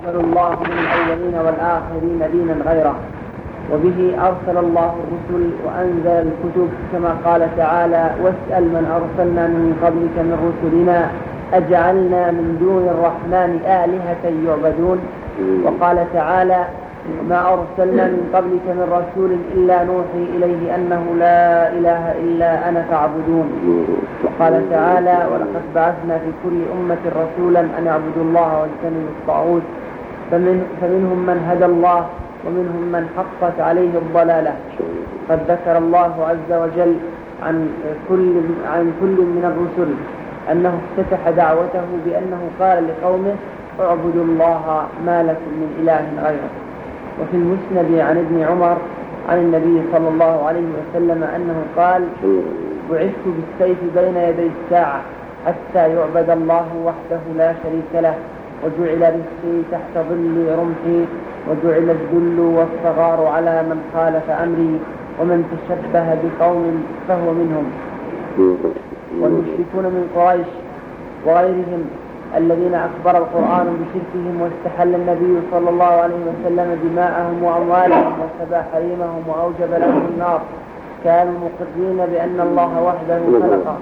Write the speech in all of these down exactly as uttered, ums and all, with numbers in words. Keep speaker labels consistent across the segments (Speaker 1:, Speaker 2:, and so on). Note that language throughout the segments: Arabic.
Speaker 1: يقبل الله من الأولين والآخرين دينا غيره، وبه أرسل الله الرسل وأنزل الكتب، كما قال تعالى: واسأل من أرسلنا من قبلك من رسلنا أجعلنا من دون الرحمن آلهة يعبدون. وقال تعالى: ما أرسلنا من قبلك من رسول إلا نوحي إليه أنه لا إله إلا أنا فاعبدون. وقال تعالى: ولقد بعثنا في كل أمة رسولا أن اعبدوا الله واجتنبوا الطاغوت، فمن فمنهم من هدى الله ومنهم من حقت عليه الضلالة. قد ذكر الله عز وجل عن كل عن كل من الرسل أنه افتتح دعوته بأنه قال لقومه: اعبدوا الله ما لكم من إله غيره. وفي المسند عن ابن عمر عن النبي صلى الله عليه وسلم أنه قال: بعثت بالسيف بين يدي الساعة حتى يعبد الله وحده لا شريك له، وجعل رزقي تحت ظل رمحي، وجعل الذل والصغار على من خالف أمري، ومن تشبه بقوم فهو منهم. والمشركون من قريش وغيرهم الذين أخبر القرآن بشركهم واستحل النبي صلى الله عليه وسلم دماءهم وأموالهم وسبى حريمهم وأوجب لهم النار، كانوا مقرين بأن الله وحده خلق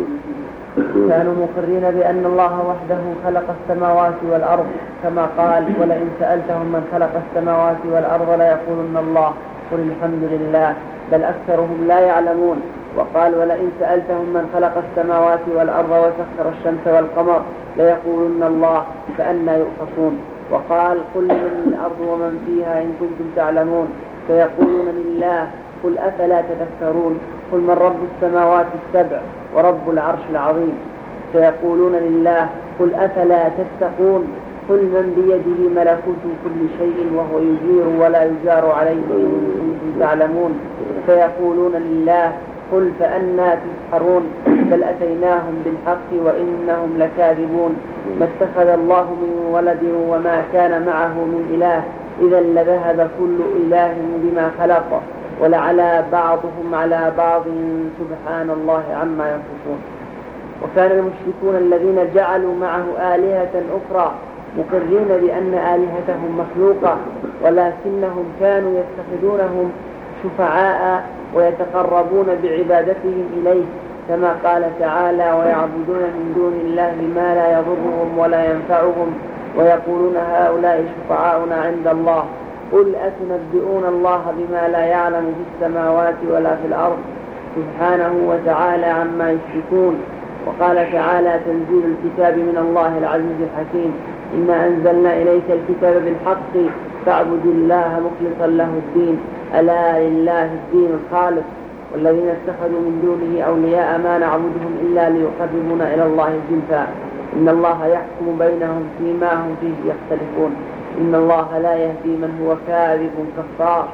Speaker 1: كانوا مقرين بأن الله وحده خلق السماوات والأرض، كما قال: ولئن سألتهم من خلق السماوات والأرض ليقولن الله قل الحمد لله بل أكثرهم لا يعلمون. وقال: ولئن سألتهم من خلق السماوات والأرض وسخر الشمس والقمر ليقولن الله فأنى يؤفكون. وقال: قل من الأرض ومن فيها إن كنتم تعلمون فيقولون لله قل أفلا تذكرون. قل من رب السماوات السبع ورب العرش العظيم فيقولون لله قل أفلا تتقون. قل من بيده ملكوت كل شيء وهو يجير ولا يجار عليه إن كنتم تعلمون فيقولون لله قل فأنى تسحرون. بل أتيناهم بالحق وإنهم لكاذبون. ما اتخذ الله من ولد وما كان معه من إله إذا لذهب كل إله بما خلق ولعلى بعضهم على بعض سبحان الله عما يصفون. وكان المشركون الذين جعلوا معه آلهة أخرى مقرين بأن آلهتهم مخلوقة، ولكنهم كانوا يتخذونهم شفعاء ويتقربون بعبادتهم إليه، كما قال تعالى: ويعبدون من دون الله ما لا يضرهم ولا ينفعهم ويقولون هؤلاء شفعاؤنا عند الله. قل أتنبئون الله بما لا يعلم في السماوات ولا في الأرض سبحانه وتعالى عما يشركون. وقال تعالى: تنزيل الكتاب من الله العزيز الحكيم. إنا أنزلنا إليك الكتاب بالحق فاعبدوا الله مخلصا له الدين ألا لله الدين الخالص. والذين اتخذوا من دونه أولياء ما نعبدهم إلا ليقربونا إلى الله زلفى إن الله يحكم بينهم فيما هم فيه يختلفون إن الله لا يهدي من هو كاذب كفار.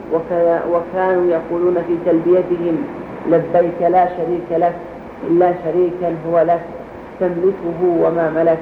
Speaker 1: وكانوا يقولون في تلبيتهم: لبيك لا شريك لك إلا شريكا هو لك تملكه وما ملك.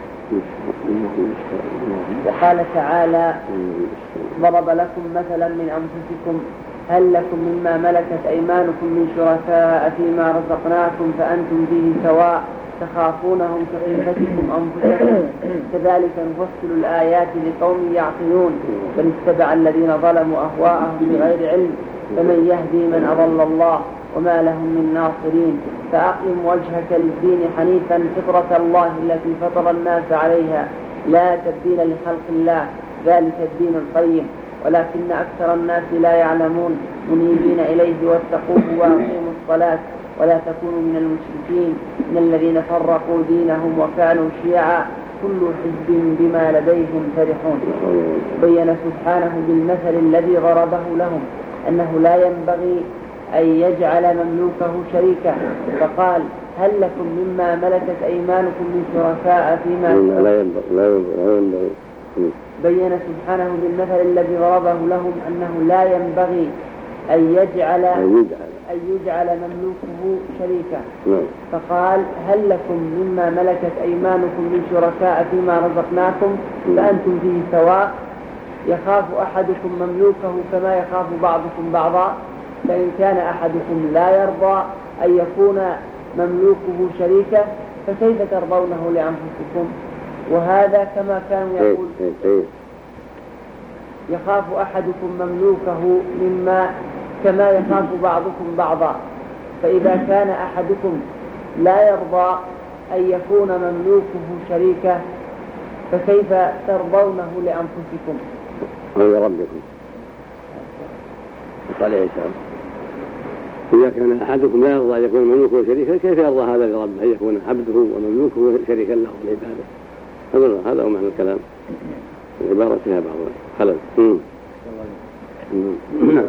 Speaker 1: وقال تعالى: ضرب لكم مثلا من أنفسكم هل لكم مما ملكت أيمانكم من شركاء فيما رزقناكم فأنتم فيه سواء تخافونهم كخيفتكم أنفسكم كذلك نفصل الآيات لقوم يعقلون بل اتبع الذين ظلموا أهواءهم بغير علم فمن يهدي من أضل الله وما لهم من ناصرين. فأقم وجهك للدين حنيفا فطرة الله التي فطر الناس عليها لا تبديل لخلق الله ذلك الدين القيم ولكن أكثر الناس لا يعلمون. منيبين إليه واتقوه وأقيموا الصلاة ولا تكونوا من المشركين من الذين فرقوا دينهم وكانوا شيعا كل حزب بما لديهم فرحون. بين سبحانه بالمثل الذي ضربه لهم أنه لا ينبغي أن يجعل مملوكه شريكا، فقال: هل لكم مما ملكت أيمانكم من شركاء فيما
Speaker 2: لا ينبغي لا ينبغي
Speaker 1: بين سبحانه بالمثل الذي ضربه لهم أنه لا ينبغي أن يجعل أن يجعل مملوكه شريكا، فقال: هل لكم مما ملكت أيمانكم من شركاء فيما رزقناكم فأنتم فيه سواء يخاف أحدكم مملوكه كما يخاف بعضكم بعضا. فإن كان أحدكم لا يرضى أن يكون مملوكه شريكا فكيف ترضونه لأنفسكم؟ وهذا كما كانوا يقول يخاف أحدكم مملوكه مما كما يخاف بعضكم بعضا، فإذا كان أحدكم لا يرضى أن يكون مملوكه شريكه فكيف ترضونه لأنفسكم
Speaker 2: ولربكم؟ قال عيسى إذا كان أحدكم لا يرضى أن يكون مملوكه شريكا كيف يرضى هذا لربه أن يكون عبده ومملوكه شريكا له في العبادة؟ هذا هو معنى الكلام، العبارة فيها بعض خلل. نعم.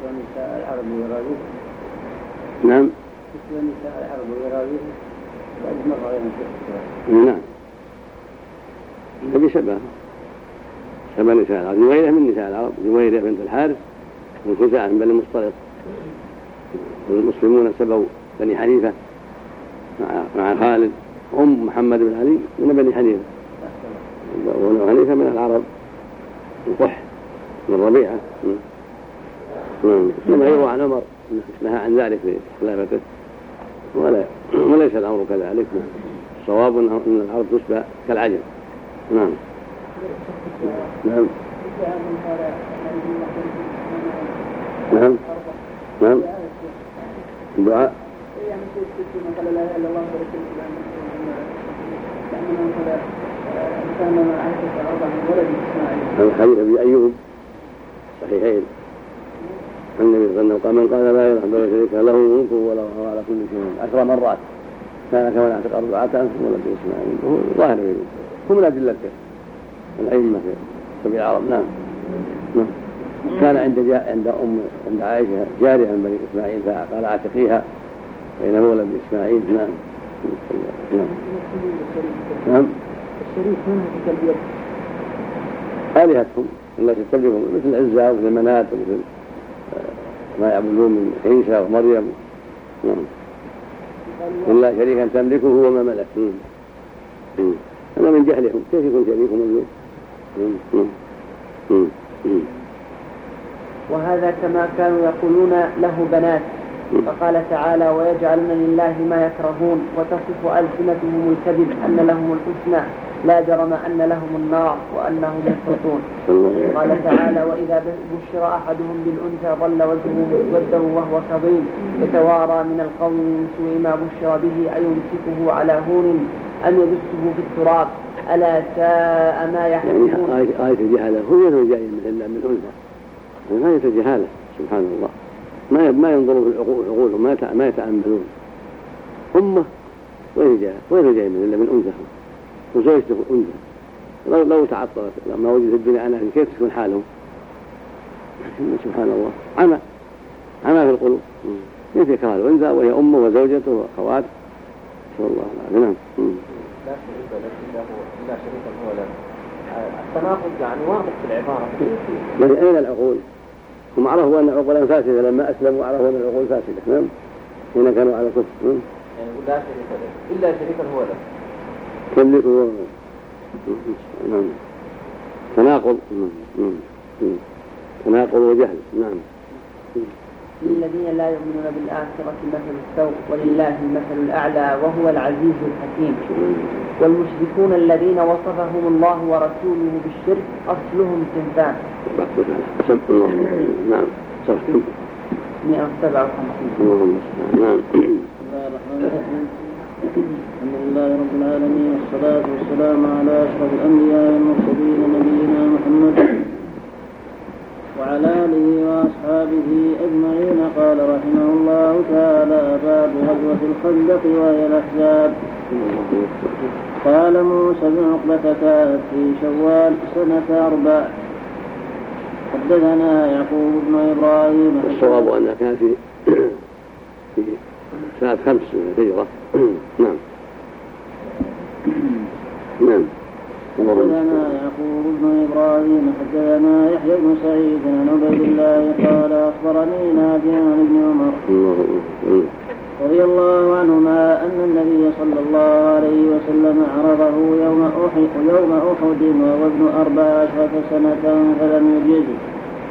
Speaker 2: نعم. نعم. هذه شبه شبه نساء العرب. جويرية من نساء العرب، جويرية بنت الحارث من خزاعة من بني المصطلق، والمسلمون سبوا بني حنيفة مع خالد، أم محمد بن علي من بني حنيفة، وبني حنيفة من العرب القح من ربيعة. كما يروى عن عمر نهى عن ذلك في خلافته، ولا وليس الأمر كذلك. الصواب أن العرب تشبه كالعجم. نعم. نعم. نعم. نعم. الدعاء الحديث أبي أيوب صحيحين عن النبي صلى الله عليه وسلم قال من قال لا إله إلا الله شريك له ملكه وله هو على كل شيء عشر مرات كان كما يعتقد أربعة أنفس ولد إسماعيل. وهو ظاهر منه هم الأدلة الأئمة في العرب. نعم. نعم. كان عند جاء عند أم عند عائشة جارية من بني إسماعيل فقال اعتقيها فإنه ولد إسماعيل. نعم. نعم. نعم.
Speaker 1: الشريك منها تكلبية
Speaker 2: آلهتهم التي تستبدلهم مثل عزة ومثل منات ومثل ما يعبدون من عيسى ومريم. نعم. إلا شريكا تملكه وما ملك. هذا من جهلهم، كيف يكون شريك مملوك؟
Speaker 1: وهذا كما كانوا يقولون له بنات، فقال تعالى ويجعلون لله ما يكرهون وتصف ألسنتهم الكذب أن لهم الحسنى لا جرم أن لهم النار وأنهم يفرطون. قال تعالى وإذا بشر أحدهم بالأنثى ظل وجهه مسودا وهو كظيم يتوارى من القوم من سوء ما بشر به أيمسكه على هون أم يدسه في التراب ألا ساء ما يحكمون.
Speaker 2: يعني آية الجهالة هو جاي من الأنثى، آية الجهالة سبحان الله، ما ما ينظرون في العقول عقولهم ما ما يتأملون. أمة وين جاء وين جاي من إلا من أنثى وزوجته أنثى، لو لو تعطلت لما وجدت الدنيا عنها كيف تكون حالهم؟ سبحان الله، عمى عمى في القلوب. كيف يكره الأنثى وهي أمه وزوجته وأخوات؟ نسأل الله العافية. نعم.
Speaker 1: لا شريك له إلا هو لا شريك هو له. التناقض يعني واضح في العبارة.
Speaker 2: من أين العقول؟ هم عرفوا أن عقولا فاسدة لما أسلموا، عرفوا أن العقول فاسدة. نعم. حين كانوا على كفر.
Speaker 1: يعني لا شريك له إلا شريك هو له.
Speaker 2: تملكه. نعم. تناقض. تناقض وجهل. نعم.
Speaker 1: للذين لا يؤمنون بالآخرة مثل السوء ولله المثل الأعلى وهو العزيز الحكيم. والمشركون الذين وصفهم الله ورسوله بالشرك أصلهم صنفان.
Speaker 2: نعم. صفحة
Speaker 1: مئة وسبعة وخمسين.
Speaker 2: نعم.
Speaker 3: الحمد لله رب العالمين والصلاة والسلام على أشرف الأنبياء والمرسلين نبينا محمد وعلى آله وأصحابه أجمعين. قال رحمه الله تعالى باب غزوة الخندق وهي الأحزاب. قال موسى بن عقبة كانت في شوال سنة أربع. حدثنا يعقوب بن إبراهيم.
Speaker 2: الصواب أنها كانت في في سنة خمس من الهجرة. نعم. نعم.
Speaker 3: حدثنا يعقوب بن إبراهيم حدثنا يحيى بن سعيد عن عبيد الله قال أخبرني نافع عن ابن عمر رضي الله عنهما أن النبي صلى الله عليه وسلم عرضه يوم أحد يوم أحد وهو ابن أربع عشرة سنة فلم يجزه،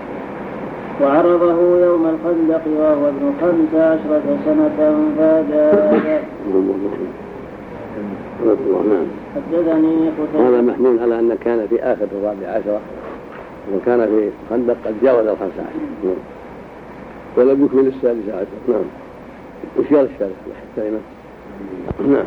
Speaker 3: وعرضه يوم الخندق وهو ابن خمس عشرة سنة فجاء. حدثني قتيبة.
Speaker 2: هذا محمول على أن كان في آخر الرابع عشرة وكان في خندق قد جاوز الخمس عشر ولم يكمل السادس عشر. نعم. وشير الشارع الكلمة. نعم.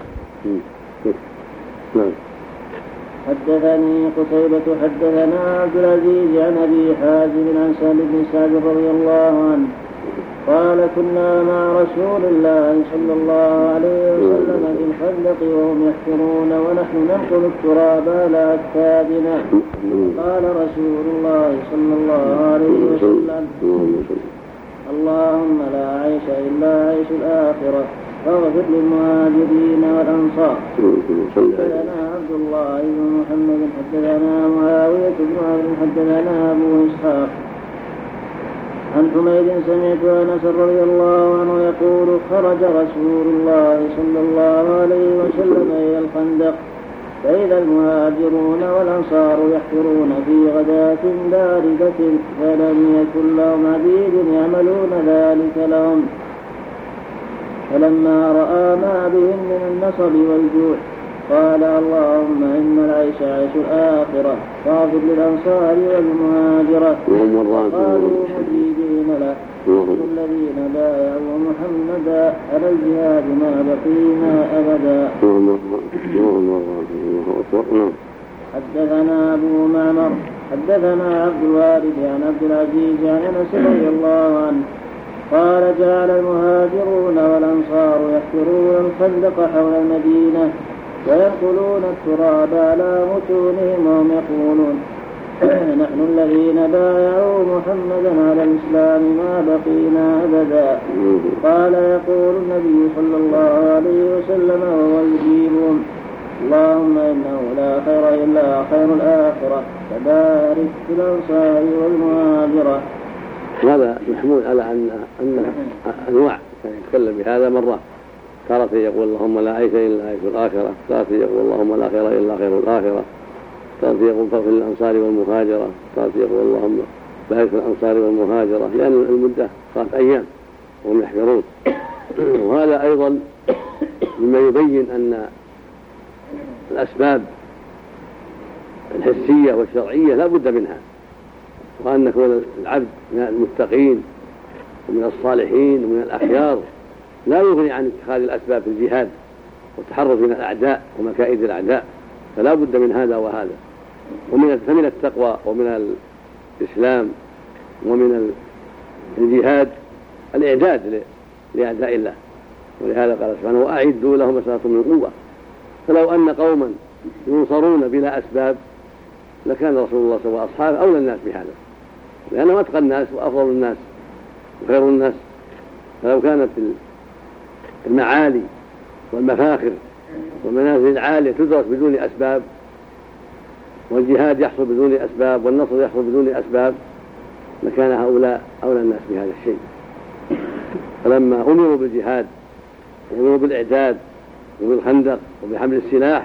Speaker 2: نعم.
Speaker 3: حدثني قتيبة حدثنا عبد العزيز عن أبي حازم عن سهل بن سعد رضي الله عنه قال كنا مع رسول الله صلى الله عليه وسلم في الخندق وهم يحفرون ونحن ننقل التراب على أكتافنا. قال رسول الله صلى الله عليه وسلم اللهم لا عيش إلا عيش الآخرة فاغفر للمهاجرين والأنصار. حدثنا عبد الله بن محمد حدثنا معاوية بن عمرو حدثنا أبو إسحاق عن حميد سمعت أنس رضي الله عنه يقول خرج رسول الله صلى الله عليه وسلم إلى الخندق فإذا المهاجرون والأنصار يحفرون في غداة باردة فلم يكن لهم عبيد يعملون ذلك لهم. فلما رأى ما بهم من النصب والجوع قال اللهم إن العيش عيش الآخرة فاغفر للأنصار والمهاجرة. قالوا مجيبين له الذين بايعوا محمدا على الجهاد ما بقينا أبدا. حدثنا أبو معمر حدثنا عبد الوارث عن عبد العزيز عن أنس رضي الله عنه قال جعل المهاجرون والأنصار يحفرون الخندق حول المدينة وينقلون التراب على متونهم وهم يقولون نحن الذين بايعوا محمدا على الإسلام ما بقينا أبدا. قال يقول النبي صلى الله عليه وسلم وهو يجيبهم اللهم إنه لا خير إلا خير الآخرة فبارك في الأنصار والمهاجرة.
Speaker 2: هذا محمول على أن أن أنواع كان يتكلم بهذا مرة تارة يقول اللهم لا عيش إلا عيش الآخرة، تارة يقول اللهم لا خير إلا خير الآخرة، تارة يقول فاغفر للأنصار والمهاجرة، تارة يقول اللهم بارك في الأنصار والمهاجرة، لأن المدة صارت أيام وهم يحفرون. وهذا أيضا مما يبين أن الأسباب الحسية والشرعية لا بد منها، وأن كون العبد من المتقين ومن الصالحين ومن الأخيار لا يغني عن اتخاذ الأسباب في الجهاد والتحرز من الأعداء ومكائد الأعداء، فلا بد من هذا وهذا. ومن فمن التقوى ومن الإسلام ومن الجهاد الإعداد لأعداء الله، ولهذا قال سبحانه وأعدوا لهم ما استطعتم من قوة. فلو أن قوما ينصرون بلا أسباب لكان رسول الله صلى الله عليه وسلم وأصحابه أولى الناس بهذا، لأنهم أتقى الناس وأفضل الناس وخير الناس. فلو كانت المعالي والمفاخر والمنازل العالية تدرك بدون أسباب، والجهاد يحصل بدون أسباب، والنصر يحصل بدون أسباب، لكان هؤلاء أولى الناس بهذا الشيء. فلما أمروا بالجهاد وأمروا بالإعداد وبالخندق وبحمل السلاح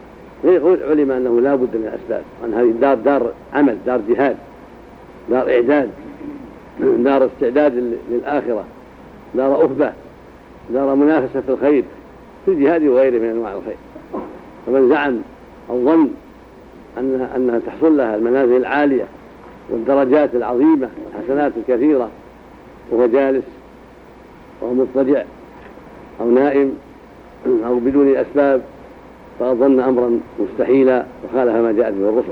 Speaker 2: علم أنه لا بد من الأسباب، وأن هذه دار دار عمل، دار جهاد، دار إعداد، دار استعداد للآخرة، دار أخبة، دار منافسة في الخير في الجهاد وغيره من أنواع الخير. فمن زعم أو ظن أنها, أنها تحصل لها المنازل العالية والدرجات العظيمة والحسنات الكثيرة وهو جالس أو مضطجع أو نائم أو بدون أسباب فأظن أمرا مستحيلا وخالف ما جاءت به الرسل.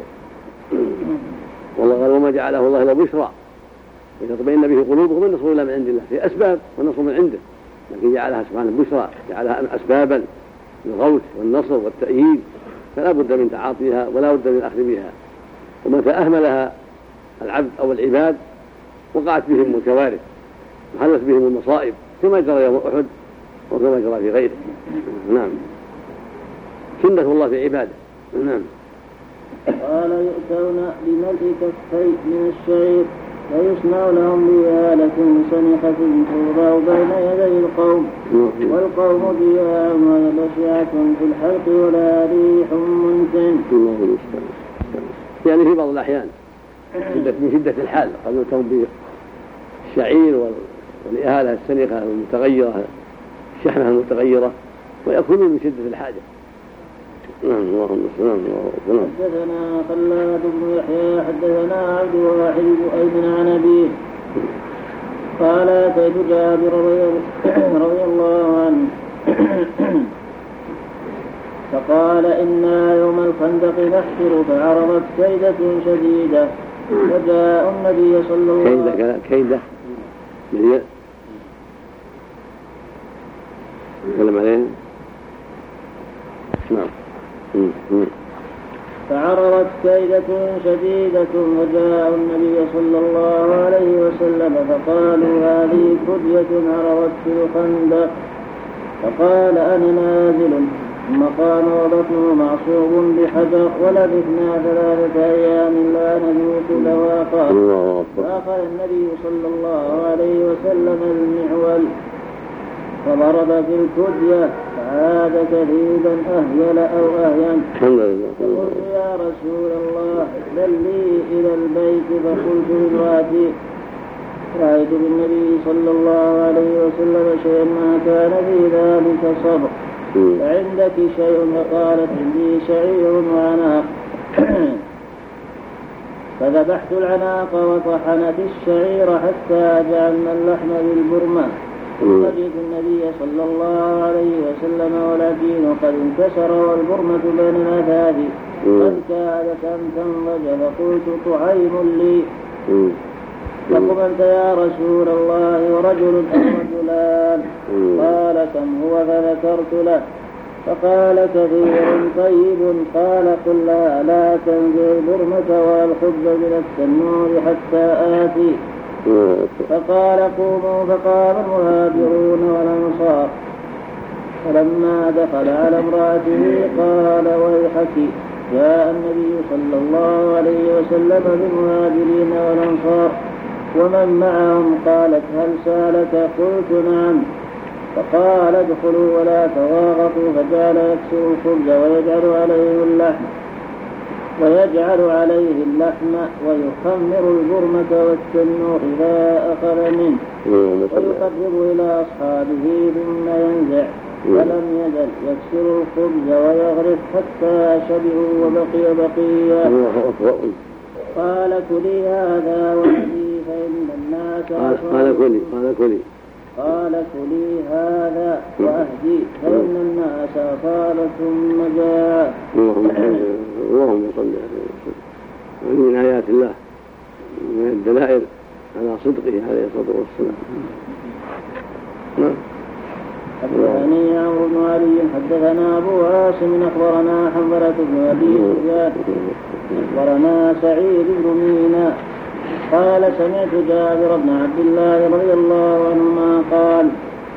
Speaker 2: والله قال وما جعله الله إلا بشرى ويطمئن به قلوبهم النصر إلا من عند الله، في أسباب والنصر من عنده، لكن جعلها سبحانه بشرى، جعلها أسبابا للغوث والنصر والتأييد، فلا بد من تعاطيها ولا بد من الأخذ بها. ومتى أهملها العبد أو العباد وقعت بهم الكوارث وحلت بهم المصائب كما جرى يوم أحد وكما جرى في غيره. نعم، سنة الله في عباده. نعم.
Speaker 3: قال يؤتون بملء كفي من الشعير فيصنع لهم بآلة سنخة توضع بين يدي القوم، والقوم فيها بشعة في الحلق ولا ريح منتن.
Speaker 2: يعني في بعض الأحيان من شدة الحال قد يؤتون بالشعير والإهالة السنخة المتغيرة، الشحنة المتغيرة، ويأكلون من شدة الحاجة، نعم اللهم نعم اللهم
Speaker 3: حدثنا خلاد بن يحيى حدثنا عبد الواحد بن أيمن عن أبيه قال أتيت جابر رضي الله عنه فقال إنا يوم الخندق نحفر فعرضت كيدة شديدة فجاء النبي صلى الله عليه وسلم
Speaker 2: كيدة كيدة بالياء تكلم عليه نعم
Speaker 3: فعرضت كيدة شديدة فجاء النبي صلى الله عليه وسلم فقالوا هذه كدية عرضت في الخندق فقال أنا نازل ثم قام وبطنه معصوب بحجر ولبثنا ثلاثة أيام لا نذوق ذواقا فأخذ النبي صلى الله عليه وسلم المعول فضرب في الكدية فعاد كثيبا أهيل أو أهين فقلت يا رسول الله بل لي إلى البيت فقلت لامرأتي رأيت بالنبي صلى الله عليه وسلم شيئا ما كان في ذلك صبر فعندك شيء فقالت عندي شعير وعناق فذبحت العناق وطحنت الشعير حتى جعلنا اللحم بالبرمة فجئت النبي صلى الله عليه وسلم ولكن قد انكسر والبرمة بين الأثاث قد كادت أن تنضج فقلت طعيم لي لكم أنت يا رسول الله ورجل أو رجلان قال كم هو فذكرت له فقال كثير طيب قال قل لا, لا تنزع البرمة والخبز من التنور حتى آتي فقال قوموا فقام المهاجرون والأنصار فلما دخل على امرأته قال ويحك جاء النبي صلى الله عليه وسلم بالمهاجرين والأنصار ومن معهم قالت هل سالك قلت نعم فقال ادخلوا ولا تغاغطوا فجعل يكسر الخبز ويجعل عليه اللحم ويجعل عليه اللحم ويخمر البرمة والتنور إذا أخذ منه ويقرب إلى أصحابه ثم ينزع ولم يزل يكسر الخبز ويغرف حتى شبعوا وبقي بقية قال كلي هذا وهدي فإن الناس
Speaker 2: قال كلي قال كلي
Speaker 3: قال كلي هذا وأهدي فإن الناس أصابت ثم جاء
Speaker 2: اللهم صل من آيات الله من الدلائل على صدقه عليه الصلاة والسلام.
Speaker 3: حدثني عمرو بن علي حدثنا أبو عاصم أخبرنا حنظلة بن أبي سفيان أخبرنا سعيد بن مينا قال سمعت جابر بن عبد الله رضي الله عنهما قال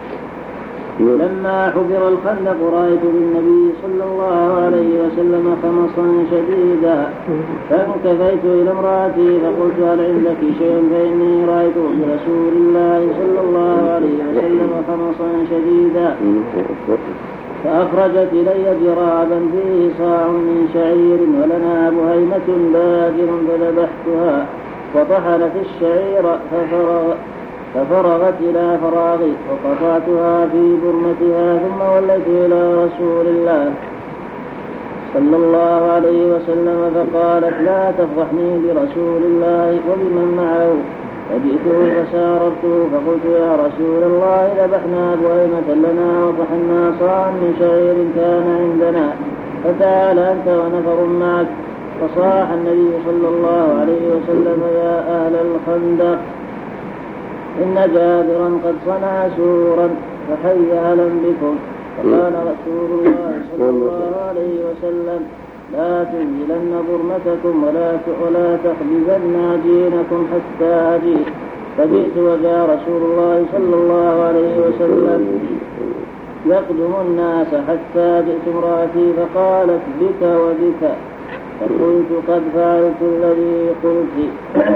Speaker 3: لما حفر الخندق رأيت بالنبي صلى الله عليه وسلم خمصا شديدا فانكفيت إلى امرأتي فقلت هل عندك شيء فإني رأيت برسول الله صلى الله عليه وسلم خمصا شديدا فأخرجت إلي جرابا فيه صاع من شعير ولنا بهيمة باجر فذبحتها وطحنت الشعير ففرغ ففرغت إلى فراغي وقطعتها في برمتها ثم وليت إلى رسول الله صلى الله عليه وسلم فقالت لا تفضحني برسول الله وبمن معه فجئته فساررته فقلت يا رسول الله ذبحنا بهيمة لنا وطحنا صاعا من شعير كان عندنا فتعال أنت ونفر معك فصاح النبي صلى الله عليه وسلم يا أهل الخندق إن جابرا قد صنع سورا فحي أهلا بكم فقال رسول الله صلى الله عليه وسلم لا تنزلن برمتكم ولا ولا تخبزن عجينكم حتى أجيء فجئت وجاء رسول الله صلى الله عليه وسلم يقدم الناس حتى جئت امرأتي فقالت بك وبك فقلت قد فعلت الذي قلت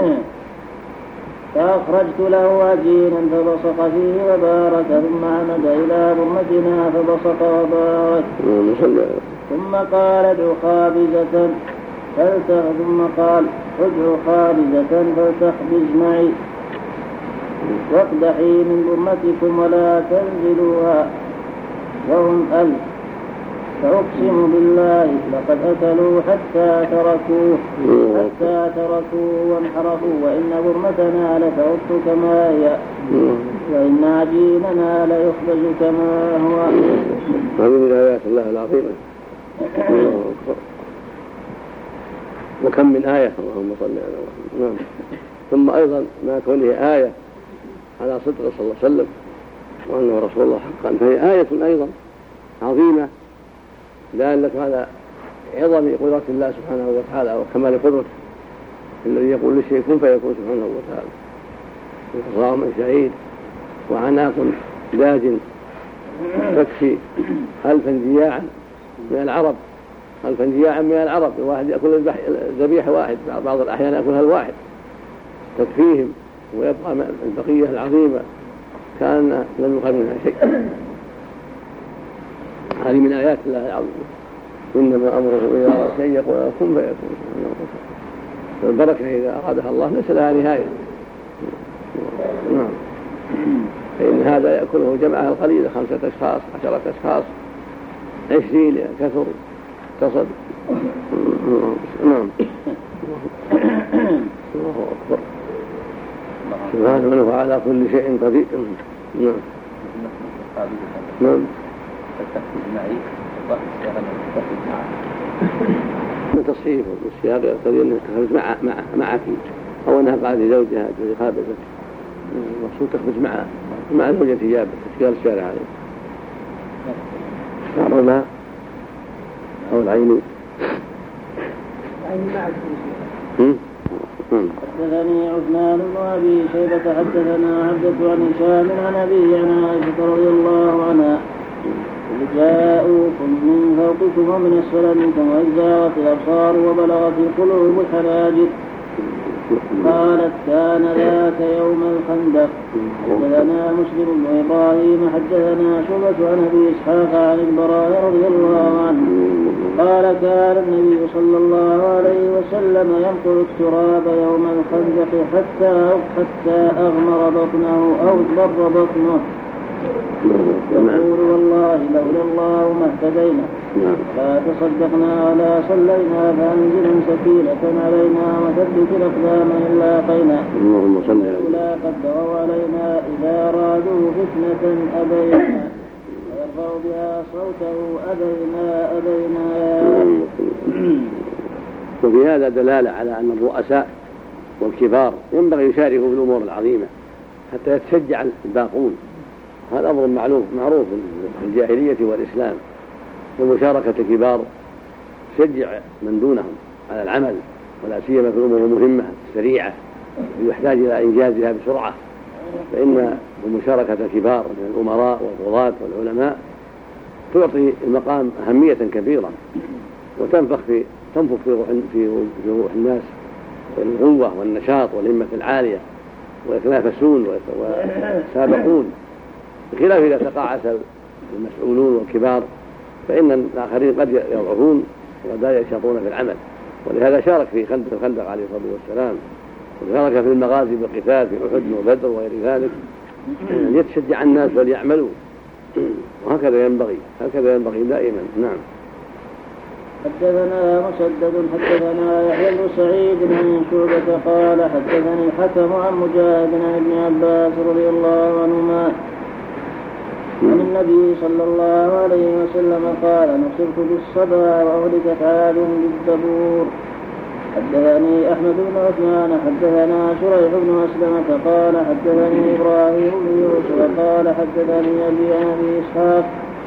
Speaker 3: فأخرجت له عجينا فبصق فيه وبارك ثم عمد إلى برمتنا فبصق وبارك ثم قال ادع خابزة ثم قال ادع خابزة فلتخبز معي واقدحي من برمتكم ولا تنزلوها وهم ألف فأقسم بالله لقد أكلوا حتى تركوه حتى تركوه وانحرفوا وإن برمتنا لتعط كما هي وإن عجيننا ليخبز كما هو.
Speaker 2: هذه من آيات الله العظيمة. وكم من آية اللهم صل على محمد. ثم أيضا ما كونه آية على صدق صلى الله عليه وسلم وأنه رسول الله حقا فهي آية أيضا عظيمة دالة على عظم قدرة الله سبحانه وتعالى وكمال قدرته الذي يقول للشيء كن فيكون سبحانه وتعالى. إكرام شعير وعناق داج تكفي ألفا جياعا من العرب ألفا جياعا من العرب الواحد يأكل ذبيحة واحد بعض الأحيان يأكلها الواحد تكفيهم ويبقى البقية العظيمة كان لم يقل منها شيء. هذه من آيات الله العظيمة. إنما أمره إذا أراد شيء يقول كن فيكون. البركة إذا أرادها الله ليس لها نهاية. نعم. فإن هذا يأكله جماعة القليلة خمسة أشخاص عشرة أشخاص عشرين كثر تصد. نعم. الله أكبر. سبحانه على كل شيء قدير. نعم. نعم. من تصحيفه والسياق يقتضي أنها تخرج مع مع معك أو أنها قاعدة لزوجها لقابلته المقصود تخرج مع مع زوجة إجابة اشتغال الشارع عليه شعر الماء أو العين
Speaker 1: العين معك.
Speaker 3: حدثني عثمان بن أبي شيبة حدثنا عبدة عن هشام عن أبي عن عائشة رضي الله عنها جاءوكم من فوقكم ومن أسفل منكم وإذ زاغت الأبصار وبلغت القلوب الحناجر قالت كان ذاك يوم الخندق. حدثنا مسلم بن إبراهيم حدثنا شعبة عن أبي إسحاق عن البراء رضي الله عنه قال كان النبي صلى الله عليه وسلم ينقل التراب يوم الخندق حتى حتى أغمر بطنه أو اضطر بطنه يقول والله لولا الله ما اهتدينا لا تصدقنا ولا صلينا فأنزل سكينة علينا وثبت الأقدام إن لاقينا لولا قد دعوا علينا إذا أرادوا فتنة أبينا ويرفع بها صوته أبينا أبينا.
Speaker 2: وفي هذا دلالة على أن الرؤساء والكبار ينبغي يشاركوا في الأمور العظيمة حتى يتشجع الباقون. هذا أمر معروف معروف في الجاهلية والإسلام ومشاركة الكبار تشجع من دونهم على العمل ولا سيما في الأمور المهمة السريعة يحتاج إلى إنجازها بسرعة. فإن المشاركة الكبار من الأمراء والقضاة والعلماء تعطي المقام أهمية كبيرة وتنفخ في تنفخ في روح في روح الناس القوة والنشاط والهمة العالية ويتنافسون ويتسابقون بخلاف إذا تقاعس المسؤولون والكبار فإن الآخرين قد يضعفون وقد يشاطون في العمل. ولهذا شارك في خندق الخندق عليه الصلاة والسلام وشارك في المغازي بالقتال في أحد وبدر وغير ذلك أن يتشجع الناس وليعملوا وهكذا ينبغي هكذا ينبغي دائما. نعم.
Speaker 3: حدثنا مسدد حدثنا يحيى بن سعيد عن شعبة قال حدثني الحكم عن مجاهد عن ابن عباس رضي الله عنهما عن النبي صلى الله عليه وسلم قال نصرت بالصبا وأهلكت عاد بالدبور. حدثني أحمد بن عثمان حدثنا شريح بن أسلمة قال حدثني إبراهيم بن يوسف قال حدثني أبي عن أبي إسحاق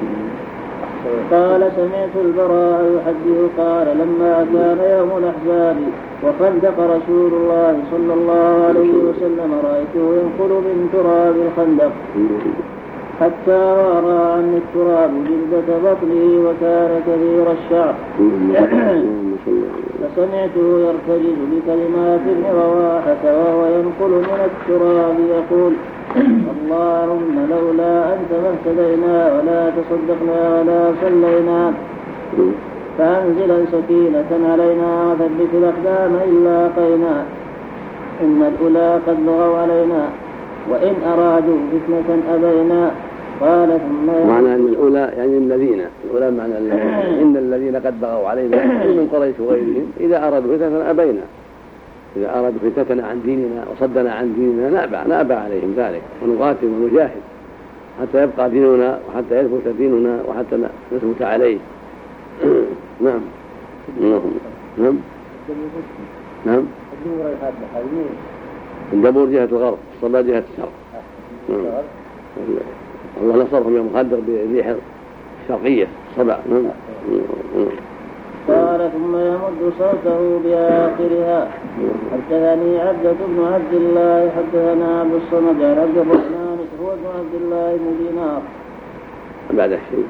Speaker 3: قال سمعت البراء يحدث قال لما كان يوم الأحزاب وخندق رسول الله صلى الله عليه وسلم رأيته ينقل من تراب الخندق حتى وارى عني التراب جلدة بطنه وكان كثير الشعر فسمعته يرتجز بكلمات ابن رواحة وهو ينقل من التراب يقول اللهم لولا أنت ما اهتدينا ولا تصدقنا ولا صلينا فأنزلا سكينة علينا وثبت الأقدام إن لاقينا إن الأولى قد بغوا علينا وإن أرادوا فتنة أبينا قال ثم
Speaker 2: معنى أن الأولى يعني الذين الأولى معنى الذين إن الذين قد بغوا علينا من قريش وغيرهم إذا أرادوا فتنة أبينا إذا أرادوا فتنة عن ديننا وصدنا عن ديننا نأبى نأبى عليهم ذلك ونقاتل ونجاهد حتى يبقى ديننا وحتى يثبت ديننا وحتى نثبت عليه. نعم نعم نعم الدبور جهة الغرب الصلاة جهة الشرق. الله نصرهم يوم خندق بريح شرقية صبع.
Speaker 3: قال ثم يمد صوته بآخرها. حدثني عبدة بن عبد الله حدثنا عبد الصمد عن عبد الرحمن هو بن عبد الله بن دينار.
Speaker 2: بعد الشيء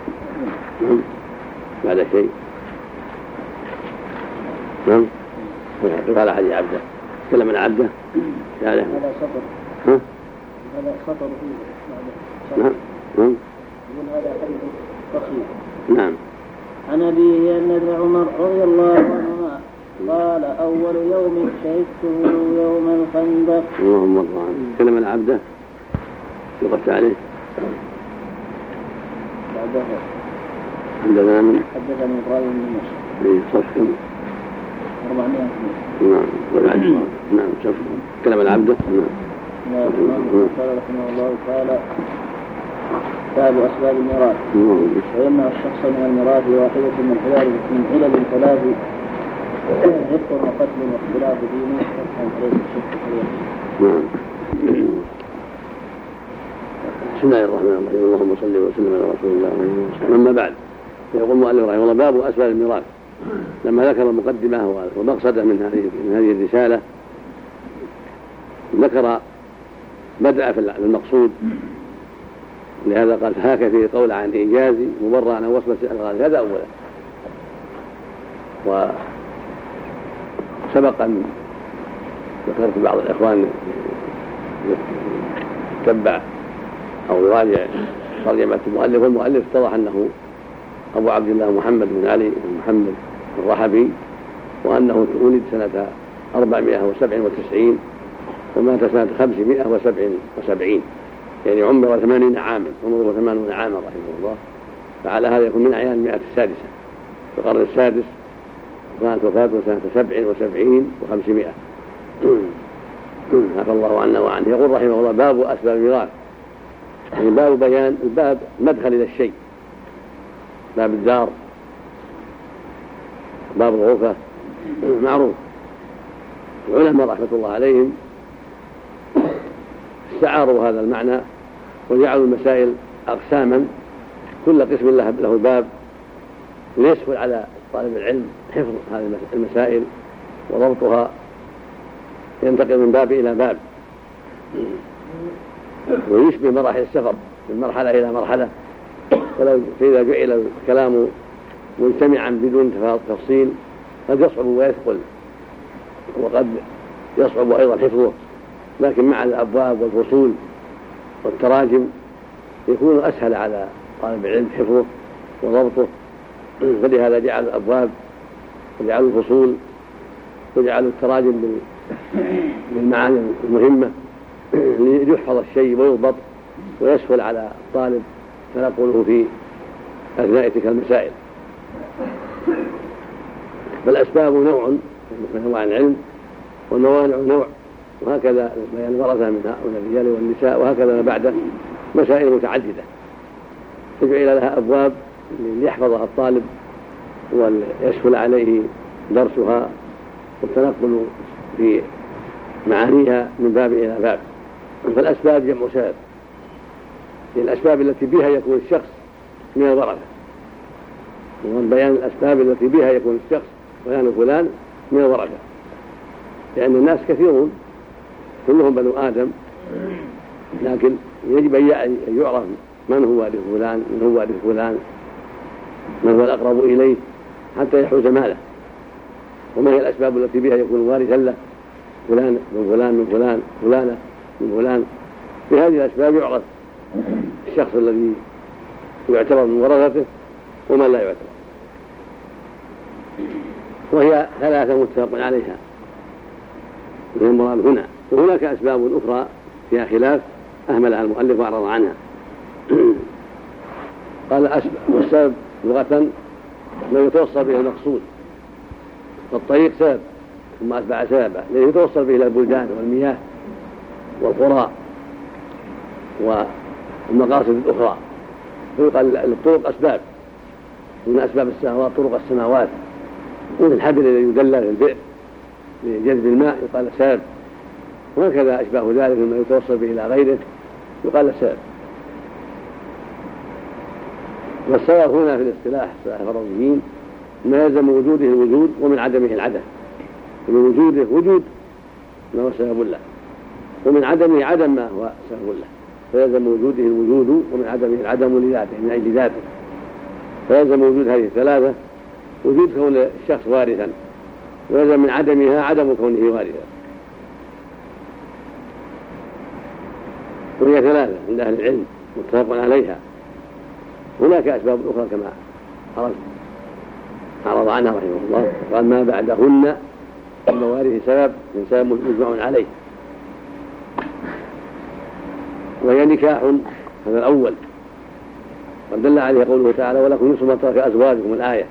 Speaker 2: بعد الشيء نعم قال حديث عبده تكلم عن عبده هذا
Speaker 3: سطر
Speaker 2: ها
Speaker 3: هذا سطر فيه
Speaker 2: نعم نعم
Speaker 3: يقول هذا حديث بسيط.
Speaker 2: نعم.
Speaker 3: عن أبيه أن ابن عمر رضي الله عنهما قال أول يوم شهدته يوم الخندق.
Speaker 2: اللهم الله تكلم عن عبده وقفت عليه
Speaker 3: بعدها
Speaker 2: حدثنا من
Speaker 3: حدثني إبراهيم بن مسعود
Speaker 2: صف كم
Speaker 3: أربعمائة.
Speaker 2: نعم وبعد نعم صف تكلم عن عبده.
Speaker 3: نعم قال رحمه الله تعالى باب أسباب الميراث. ويمنع الشخص من الميراث واحدة من حلال من علل ثلاث رفق وقتل واختلاف دينه فتحا فليس الشك
Speaker 2: نعم. بسم الله الرحمن الرحيم اللهم صل وسلم على رسول الله وسلم. أما بعد يقول المؤلف رحمه الله باب أسباب الميراث. لما ذكر المقدمة ومقصده من هذه من هذه الرسالة ذكر بدأ في المقصود لهذا قال هاك فيه قول عن إيجاز مبرر عن وصلة الألغاز. هذا أولا. وسبق أن ذكرت بعض الإخوان تبع أو يراجع ترجمة المؤلف والمؤلف اتضح أنه أبو عبد الله محمد بن علي بن محمد الرحبي وأنه ولد سنة أربعمائة وسبع وتسعين ومات سنة خمسمائة وسبع وسبعين يعني عمر ثمانين عاما عمره ثمانون عاما رحمه الله. فعلى هذا يكون من أعيان المئة السادسة في القرن السادس كانت وفاته سنة سبع وسبعين وخمسمائة. عفى الله عنا وعنه. يقول رحمه الله باب أسباب الميراث يعني باب بيان الباب مدخل إلى الشيء باب الدار باب الغرفة معروف. العلماء رحمة الله عليهم استعاروا هذا المعنى وجعلوا المسائل أقساما كل قسم له باب ليسهل على طالب العلم حفظ هذه المسائل وضبطها ينتقل من باب إلى باب ويشبه مراحل السفر من مرحلة إلى مرحلة. فإذا جعل الكلام مجتمعا بدون تفصيل قد يصعب ويثقل وقد يصعب أيضا حفظه لكن مع الأبواب والفصول والتراجم يكون أسهل على طالب العلم حفظه وضبطه. فلهذا جعل الأبواب وجعل الفصول وجعل التراجم بالمعاني المهمة ليحفظ الشيء ويضبط ويسهل على الطالب تنقله في أثناء تلك المسائل. فالأسباب نوع من أنواع العلم والموانع نوع وهكذا بيان الورثة من الرجال والنساء وهكذا ما بعده مسائل متعددة تجعل لها أبواب ليحفظها الطالب ويسهل عليه درسها والتنقل في معانيها من باب إلى باب. فالأسباب جمع سبب هي الأسباب التي بها يكون الشخص من الورثة وبيان الأسباب التي بها يكون الشخص بيان فلان من الورثة لأن الناس كثيرون كلهم بنو آدم لكن يجب أن يعرف من هو وارث فلان من هو وارث فلان من هو الأقرب إليه حتى يحوز ماله وما هي الأسباب التي بها يكون وارثا له فلان من فلان من فلان فلانة من فلان. في هذه الأسباب يعرف الشخص الذي يعتبر من ورثته ومن لا يعتبر وهي ثلاثة متفق عليها وهي المراد هنا. وهناك أسباب أخرى فيها خلاف أهملها المؤلف وأعرض عنها قال أسباب، والسبب لغة ما يتوصل به المقصود، والطريق سبب ثم أتبع سببا الذي يتوصل به إلى البلدان والمياه والقرى والمقاصد الأخرى. فيقال الطرق أسباب، من أسباب السماوات طرق السماوات، ومن الحبل الذي يدلى في البئر لجذب الماء يقال سبب، وهكذا أشباه ذلك مما يتوصل به إلى غيره يقال سبب. والسبب هنا في الاصطلاح اصطلاح الفرضيين ما يلزم وجوده الوجود ومن عدمه العدم، ومن وجوده وجود ما هو سبب له، ومن عدمه عدم ما هو سبب له، فيلزم وجوده الوجود ومن عدمه العدم لذاته من أجل ذاته. فيلزم وجود هذه الثلاثة وجود كون الشخص وارثا، ويلزم من عدمها عدم كونه وارثا. وهي ثلاثة عند أهل العلم متفق عليها. هناك أسباب أخرى كما عرض عنها رحمه الله، قال ما بعدهن الموارث سبب من سبب مجمع عليه، وهي نكاح هذا الأول، قد دل عليه قوله تعالى ولكم نصف ما ترك أزواجكم الآية.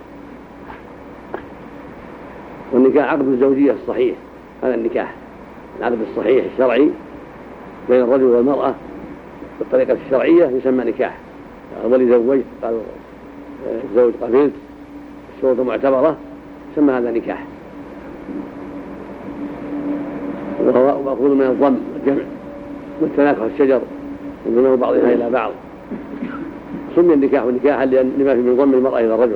Speaker 2: والنكاح عقد الزوجية الصحيح، هذا النكاح العقد الصحيح الشرعي بين الرجل والمرأة بالطريقة الشرعية يسمى نكاح. أول زوجت قال الزوج قبلت الشروط معتبرة يسمى هذا نكاح، وهو مأخوذ من الضم والجمع والتناكح الشجر وانضمام بعضها إلى بعض. سمي النكاح نكاحا لما في من ضم المرأة إلى الرجل.